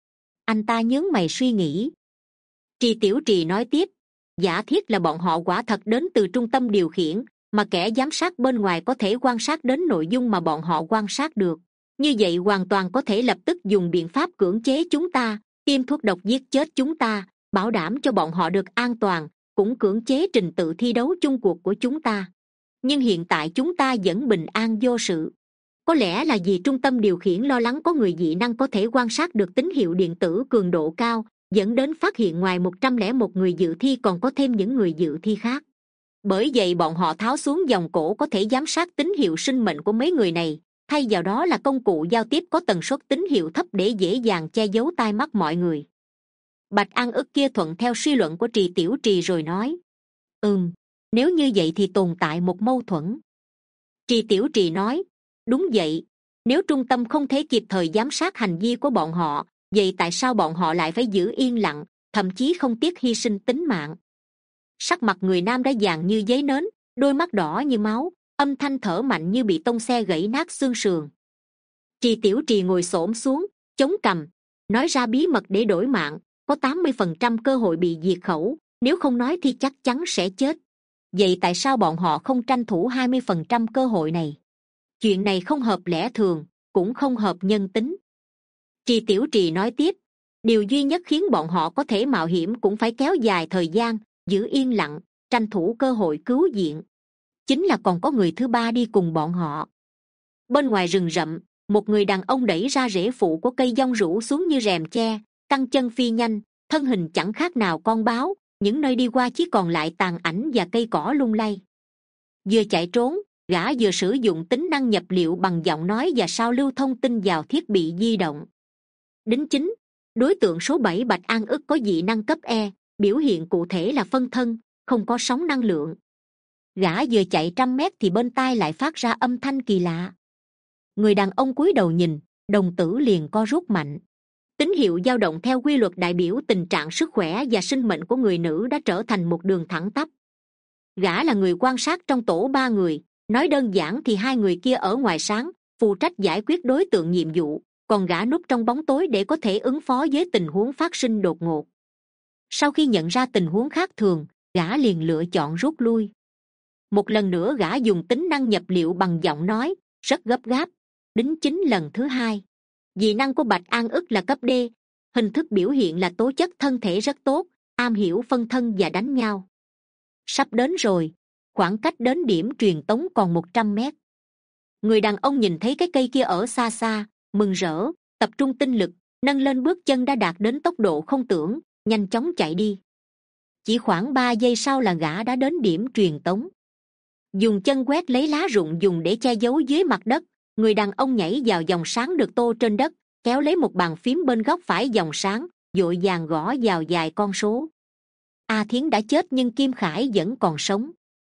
Anh ta nhướng mày suy nghĩ. Trì Tiểu Trì nói tiếp, giả thiết là bọn họ quả thật đến từ trung tâm điều khiển, mà kẻ giám sát bên ngoài có thể quan sát đến nội dung mà bọn họ quan sát được. Như vậy hoàn toàn có thể lập tức dùng biện pháp cưỡng chế chúng ta, tiêm thuốc độc giết chết chúng ta, bảo đảm cho bọn họ được an toàn, cũng cưỡng chế trình tự thi đấu chung cuộc của chúng ta. Nhưng hiện tại chúng ta vẫn bình an vô sự. Có lẽ là vì trung tâm điều khiển lo lắng có người dị năng có thể quan sát được tín hiệu điện tử cường độ cao, dẫn đến phát hiện ngoài một trăm lẻ một người dự thi còn có thêm những người dự thi khác. Bởi vậy bọn họ tháo xuống vòng cổ có thể giám sát tín hiệu sinh mệnh của mấy người này, thay vào đó là công cụ giao tiếp có tần suất tín hiệu thấp để dễ dàng che giấu tai mắt mọi người. Bạch An ức kia thuận theo suy luận của Trì Tiểu Trì rồi nói, ừm, nếu như vậy thì tồn tại một mâu thuẫn. Trì Tiểu Trì nói, đúng vậy, nếu trung tâm không thể kịp thời giám sát hành vi của bọn họ, vậy tại sao bọn họ lại phải giữ yên lặng, thậm chí không tiếc hy sinh tính mạng? Sắc mặt người nam đã vàng như giấy nến, đôi mắt đỏ như máu, âm thanh thở mạnh như bị tông xe gãy nát xương sườn. Trì Tiểu Trì ngồi xổm xuống, chống cằm, nói ra bí mật để đổi mạng, có tám mươi phần trăm cơ hội bị diệt khẩu, nếu không nói thì chắc chắn sẽ chết. Vậy tại sao bọn họ không tranh thủ hai mươi phần trăm cơ hội này? Chuyện này không hợp lẽ thường, cũng không hợp nhân tính. Trì Tiểu Trì nói tiếp, điều duy nhất khiến bọn họ có thể mạo hiểm cũng phải kéo dài thời gian, giữ yên lặng, tranh thủ cơ hội cứu viện. Chính là còn có người thứ ba đi cùng bọn họ. Bên ngoài rừng rậm, một người đàn ông đẩy ra rễ phụ của cây dong rủ xuống như rèm che, căng chân phi nhanh, thân hình chẳng khác nào con báo, những nơi đi qua chỉ còn lại tàn ảnh và cây cỏ lung lay. Vừa chạy trốn, gã vừa sử dụng tính năng nhập liệu bằng giọng nói và sao lưu thông tin vào thiết bị di động. Đính chính, đối tượng số bảy Bạch An ức có dị năng cấp E, biểu hiện cụ thể là phân thân, không có sóng năng lượng. Gã vừa chạy trăm mét thì bên tai lại phát ra âm thanh kỳ lạ. Người đàn ông cúi đầu nhìn, đồng tử liền co rút mạnh. Tín hiệu dao động theo quy luật đại biểu tình trạng sức khỏe và sinh mệnh của người nữ đã trở thành một đường thẳng tắp. Gã là người quan sát trong tổ ba người, nói đơn giản thì hai người kia ở ngoài sáng, phụ trách giải quyết đối tượng nhiệm vụ, còn gã núp trong bóng tối để có thể ứng phó với tình huống phát sinh đột ngột. Sau khi nhận ra tình huống khác thường, gã liền lựa chọn rút lui. Một lần nữa gã dùng tính năng nhập liệu bằng giọng nói, rất gấp gáp, đính chính lần thứ hai. Dị năng của Bạch An ức là cấp D, hình thức biểu hiện là tố chất thân thể rất tốt, am hiểu phân thân và đánh nhau. Sắp đến rồi, khoảng cách đến điểm truyền tống còn một trăm mét. Người đàn ông nhìn thấy cái cây kia ở xa xa, mừng rỡ, tập trung tinh lực, nâng lên bước chân đã đạt đến tốc độ không tưởng, nhanh chóng chạy đi. Chỉ khoảng ba giây sau là gã đã đến điểm truyền tống. Dùng chân quét lấy lá rụng dùng để che giấu dưới mặt đất, người đàn ông nhảy vào dòng sáng được tô trên đất, kéo lấy một bàn phím bên góc phải dòng sáng, vội vàng gõ vào vài con số. A Thiến đã chết nhưng Kim Khải vẫn còn sống.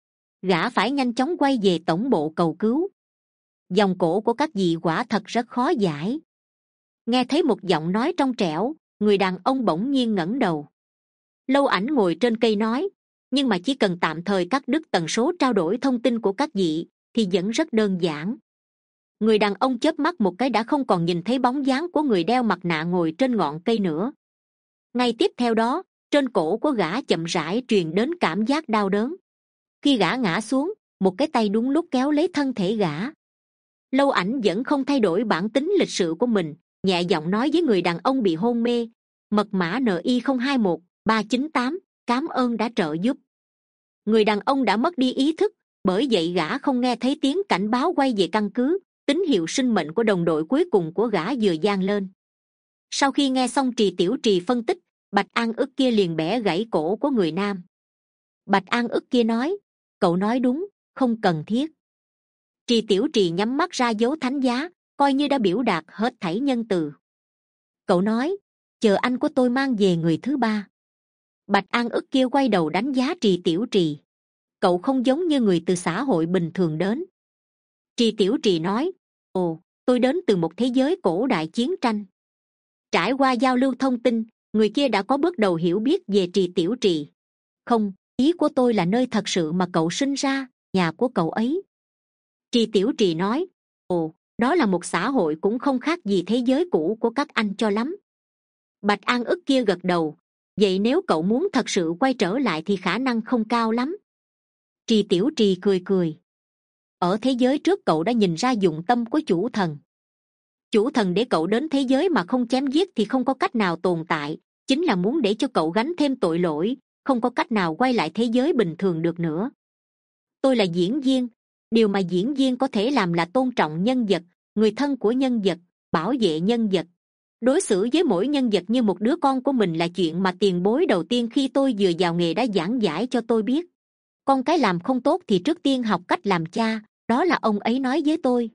Gã phải nhanh chóng quay về tổng bộ cầu cứu. Dòng cổ của các vị quả thật rất khó giải. Nghe thấy một giọng nói trong trẻo, người đàn ông bỗng nhiên ngẩng đầu. Lâu Ảnh ngồi trên cây nói, nhưng mà chỉ cần tạm thời cắt đứt tần số trao đổi thông tin của các vị thì vẫn rất đơn giản. Người đàn ông chớp mắt một cái đã không còn nhìn thấy bóng dáng của người đeo mặt nạ ngồi trên ngọn cây nữa. Ngay tiếp theo đó, trên cổ của gã chậm rãi truyền đến cảm giác đau đớn. Khi gã ngã xuống, một cái tay đúng lúc kéo lấy thân thể gã. Lâu Ảnh vẫn không thay đổi bản tính lịch sự của mình, nhẹ giọng nói với người đàn ông bị hôn mê, mật mã N I không hai một ba chín tám, cám ơn đã trợ giúp. Người đàn ông đã mất đi ý thức, bởi vậy gã không nghe thấy tiếng cảnh báo quay về căn cứ, tín hiệu sinh mệnh của đồng đội cuối cùng của gã vừa vang lên. Sau khi nghe xong Trì Tiểu Trì phân tích, Bạch An ức kia liền bẻ gãy cổ của người nam. Bạch An ức kia nói, cậu nói đúng, không cần thiết. Trì Tiểu Trì nhắm mắt ra dấu thánh giá, coi như đã biểu đạt hết thảy nhân từ. Cậu nói, chờ anh của tôi mang về người thứ ba. Bạch An ức kia quay đầu đánh giá Trì Tiểu Trì. Cậu không giống như người từ xã hội bình thường đến. Trì Tiểu Trì nói, ồ, tôi đến từ một thế giới cổ đại chiến tranh. Trải qua giao lưu thông tin, người kia đã có bước đầu hiểu biết về Trì Tiểu Trì. Không, ý của tôi là nơi thật sự mà cậu sinh ra, nhà của cậu ấy. Trì Tiểu Trì nói, ồ, đó là một xã hội cũng không khác gì thế giới cũ của các anh cho lắm. Bạch An ức kia gật đầu, vậy nếu cậu muốn thật sự quay trở lại thì khả năng không cao lắm. Trì Tiểu Trì cười cười. Ở thế giới trước cậu đã nhìn ra dụng tâm của chủ thần. Chủ thần để cậu đến thế giới mà không chém giết thì không có cách nào tồn tại, chính là muốn để cho cậu gánh thêm tội lỗi, không có cách nào quay lại thế giới bình thường được nữa. Tôi là diễn viên, điều mà diễn viên có thể làm là tôn trọng nhân vật, người thân của nhân vật, bảo vệ nhân vật. Đối xử với mỗi nhân vật như một đứa con của mình là chuyện mà tiền bối đầu tiên khi tôi vừa vào nghề đã giảng giải cho tôi biết. Con cái làm không tốt thì trước tiên học cách làm cha, đó là ông ấy nói với tôi.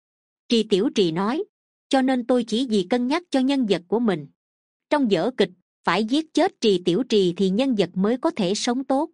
Trì Tiểu Trì nói, cho nên tôi chỉ vì cân nhắc cho nhân vật của mình. Trong vở kịch, phải giết chết Trì Tiểu Trì thì nhân vật mới có thể sống tốt.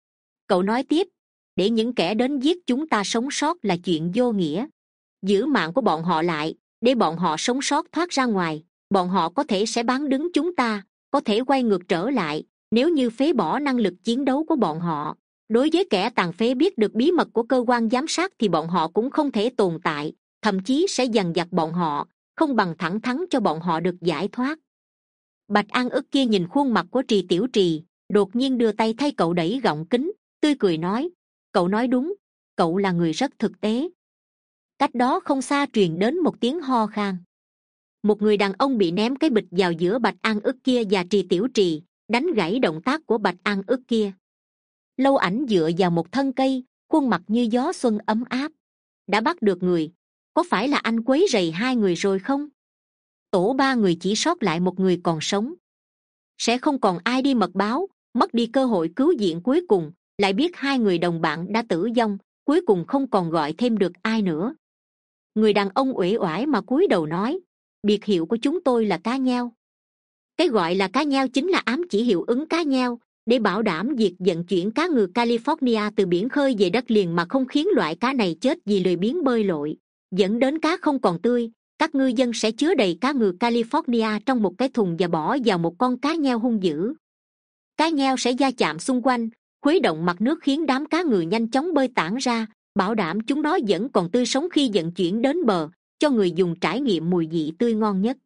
Cậu nói tiếp, để những kẻ đến giết chúng ta sống sót là chuyện vô nghĩa. Giữ mạng của bọn họ lại, để bọn họ sống sót thoát ra ngoài, bọn họ có thể sẽ bán đứng chúng ta, có thể quay ngược trở lại, nếu như phế bỏ năng lực chiến đấu của bọn họ. Đối với kẻ tàn phế biết được bí mật của cơ quan giám sát thì bọn họ cũng không thể tồn tại, thậm chí sẽ dằn vặt bọn họ, không bằng thẳng thắn cho bọn họ được giải thoát. Bạch An ức kia nhìn khuôn mặt của Trì Tiểu Trì, đột nhiên đưa tay thay cậu đẩy gọng kính, tươi cười nói, cậu nói đúng, cậu là người rất thực tế. Cách đó không xa truyền đến một tiếng ho khan. Một người đàn ông bị ném cái bịch vào giữa Bạch An ức kia và Trì Tiểu Trì, đánh gãy động tác của Bạch An ức kia. Lâu Ảnh dựa vào một thân cây, khuôn mặt như gió xuân ấm áp. Đã bắt được người, có phải là anh quấy rầy hai người rồi không? Tổ ba người chỉ sót lại một người còn sống, sẽ không còn ai đi mật báo, mất đi cơ hội cứu viện cuối cùng, lại biết hai người đồng bạn đã tử vong, cuối cùng không còn gọi thêm được ai nữa. Người đàn ông uể oải mà cúi đầu nói, biệt hiệu của chúng tôi là cá nheo. Cái gọi là cá nheo chính là ám chỉ hiệu ứng cá nheo, để bảo đảm việc vận chuyển cá ngừ California từ biển khơi về đất liền mà không khiến loại cá này chết vì lười biếng bơi lội, dẫn đến cá không còn tươi. Các ngư dân sẽ chứa đầy cá ngừ California trong một cái thùng và bỏ vào một con cá nheo hung dữ. Cá nheo sẽ va chạm xung quanh, khuấy động mặt nước khiến đám cá ngừ nhanh chóng bơi tản ra, bảo đảm chúng nó vẫn còn tươi sống khi vận chuyển đến bờ, cho người dùng trải nghiệm mùi vị tươi ngon nhất.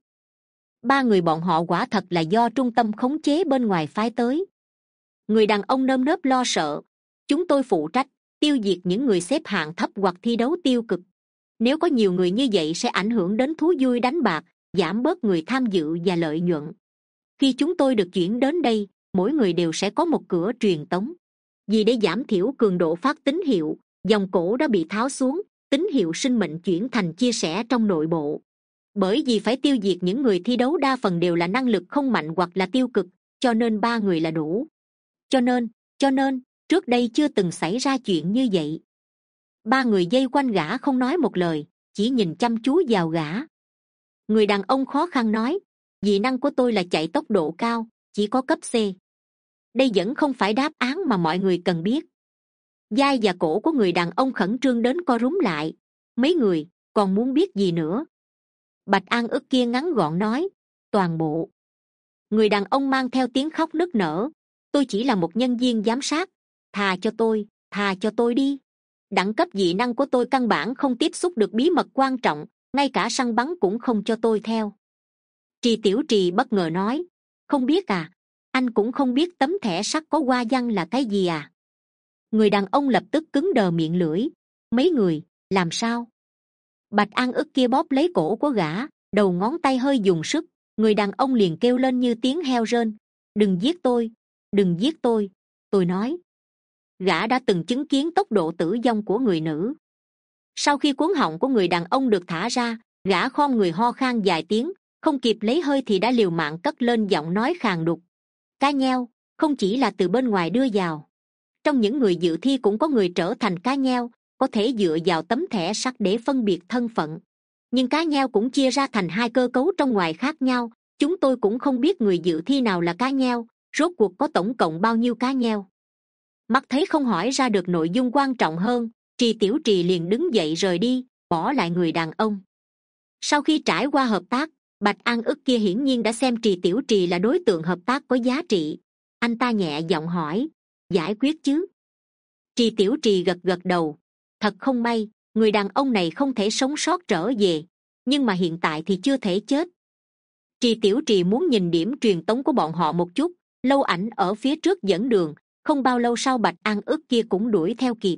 Ba người bọn họ quả thật là do trung tâm khống chế bên ngoài phái tới. Người đàn ông nơm nớp lo sợ, chúng tôi phụ trách tiêu diệt những người xếp hạng thấp hoặc thi đấu tiêu cực. Nếu có nhiều người như vậy sẽ ảnh hưởng đến thú vui đánh bạc, giảm bớt người tham dự và lợi nhuận. Khi chúng tôi được chuyển đến đây, mỗi người đều sẽ có một cửa truyền tống. Vì để giảm thiểu cường độ phát tín hiệu, dòng cổ đã bị tháo xuống, tín hiệu sinh mệnh chuyển thành chia sẻ trong nội bộ. Bởi vì phải tiêu diệt những người thi đấu đa phần đều là năng lực không mạnh hoặc là tiêu cực, cho nên ba người là đủ. Cho nên, cho nên, trước đây chưa từng xảy ra chuyện như vậy. Ba người vây quanh gã không nói một lời, chỉ nhìn chăm chú vào gã. Người đàn ông khó khăn nói, dị năng của tôi là chạy tốc độ cao, chỉ có cấp C. Đây vẫn không phải đáp án mà mọi người cần biết. Vai và cổ của người đàn ông khẩn trương đến co rúm lại. Mấy người, còn muốn biết gì nữa? Bạch An ức kia ngắn gọn nói, toàn bộ. Người đàn ông mang theo tiếng khóc nức nở, tôi chỉ là một nhân viên giám sát, thà cho tôi, thà cho tôi đi. Đẳng cấp dị năng của tôi căn bản không tiếp xúc được bí mật quan trọng, ngay cả săn bắn cũng không cho tôi theo. Trì Tiểu Trì bất ngờ nói, không biết à, anh cũng không biết tấm thẻ sắt có hoa văn là cái gì à? Người đàn ông lập tức cứng đờ miệng lưỡi, mấy người, làm sao? Bạch An ức kia bóp lấy cổ của gã, đầu ngón tay hơi dùng sức, người đàn ông liền kêu lên như tiếng heo rên, đừng giết tôi, đừng giết tôi, tôi nói. Gã đã từng chứng kiến tốc độ tử vong của người nữ. Sau khi cuống họng của người đàn ông được thả ra, gã khom người ho khan vài tiếng, không kịp lấy hơi thì đã liều mạng cất lên giọng nói khàn đục, cá nheo không chỉ là từ bên ngoài đưa vào, trong những người dự thi cũng có người trở thành cá nheo, có thể dựa vào tấm thẻ sắt để phân biệt thân phận. Nhưng cá nheo cũng chia ra thành hai cơ cấu trong ngoài khác nhau, chúng tôi cũng không biết người dự thi nào là cá nheo, rốt cuộc có tổng cộng bao nhiêu cá nheo. Mắt thấy không hỏi ra được nội dung quan trọng hơn, Trì Tiểu Trì liền đứng dậy rời đi, bỏ lại người đàn ông. Sau khi trải qua hợp tác, Bạch An ức kia hiển nhiên đã xem Trì Tiểu Trì là đối tượng hợp tác có giá trị. Anh ta nhẹ giọng hỏi, giải quyết chứ? Trì Tiểu Trì gật gật đầu, thật không may, người đàn ông này không thể sống sót trở về, nhưng mà hiện tại thì chưa thể chết. Trì Tiểu Trì muốn nhìn điểm truyền tống của bọn họ một chút, Lâu Ảnh ở phía trước dẫn đường, không bao lâu sau Bạch An ức kia cũng đuổi theo kịp.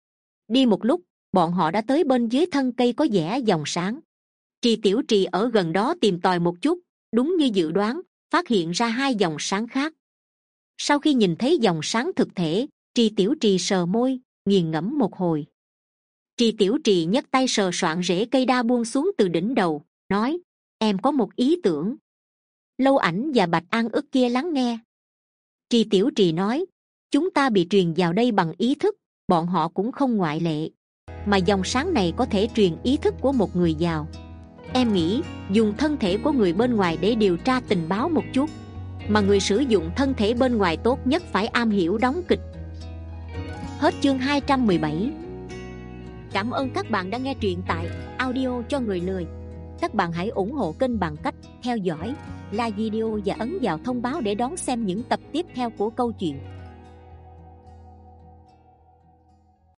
Đi một lúc, bọn họ đã tới bên dưới thân cây có vẻ dòng sáng. Trì Tiểu Trì ở gần đó tìm tòi một chút, đúng như dự đoán, phát hiện ra hai dòng sáng khác. Sau khi nhìn thấy dòng sáng thực thể, Trì Tiểu Trì sờ môi, nghiền ngẫm một hồi. Trì Tiểu Trì nhấc tay sờ soạn rễ cây đa buông xuống từ đỉnh đầu, nói, em có một ý tưởng. Lâu Ảnh và Bạch An ức kia lắng nghe. Trì Tiểu Trì nói, chúng ta bị truyền vào đây bằng ý thức, bọn họ cũng không ngoại lệ, mà dòng sáng này có thể truyền ý thức của một người vào. Em nghĩ dùng thân thể của người bên ngoài để điều tra tình báo một chút, mà người sử dụng thân thể bên ngoài tốt nhất phải am hiểu đóng kịch. Hết chương hai trăm mười bảy. Cảm ơn các bạn đã nghe truyện tại audio cho người lười. Các bạn hãy ủng hộ kênh bằng cách theo dõi, like video và ấn vào thông báo để đón xem những tập tiếp theo của câu chuyện.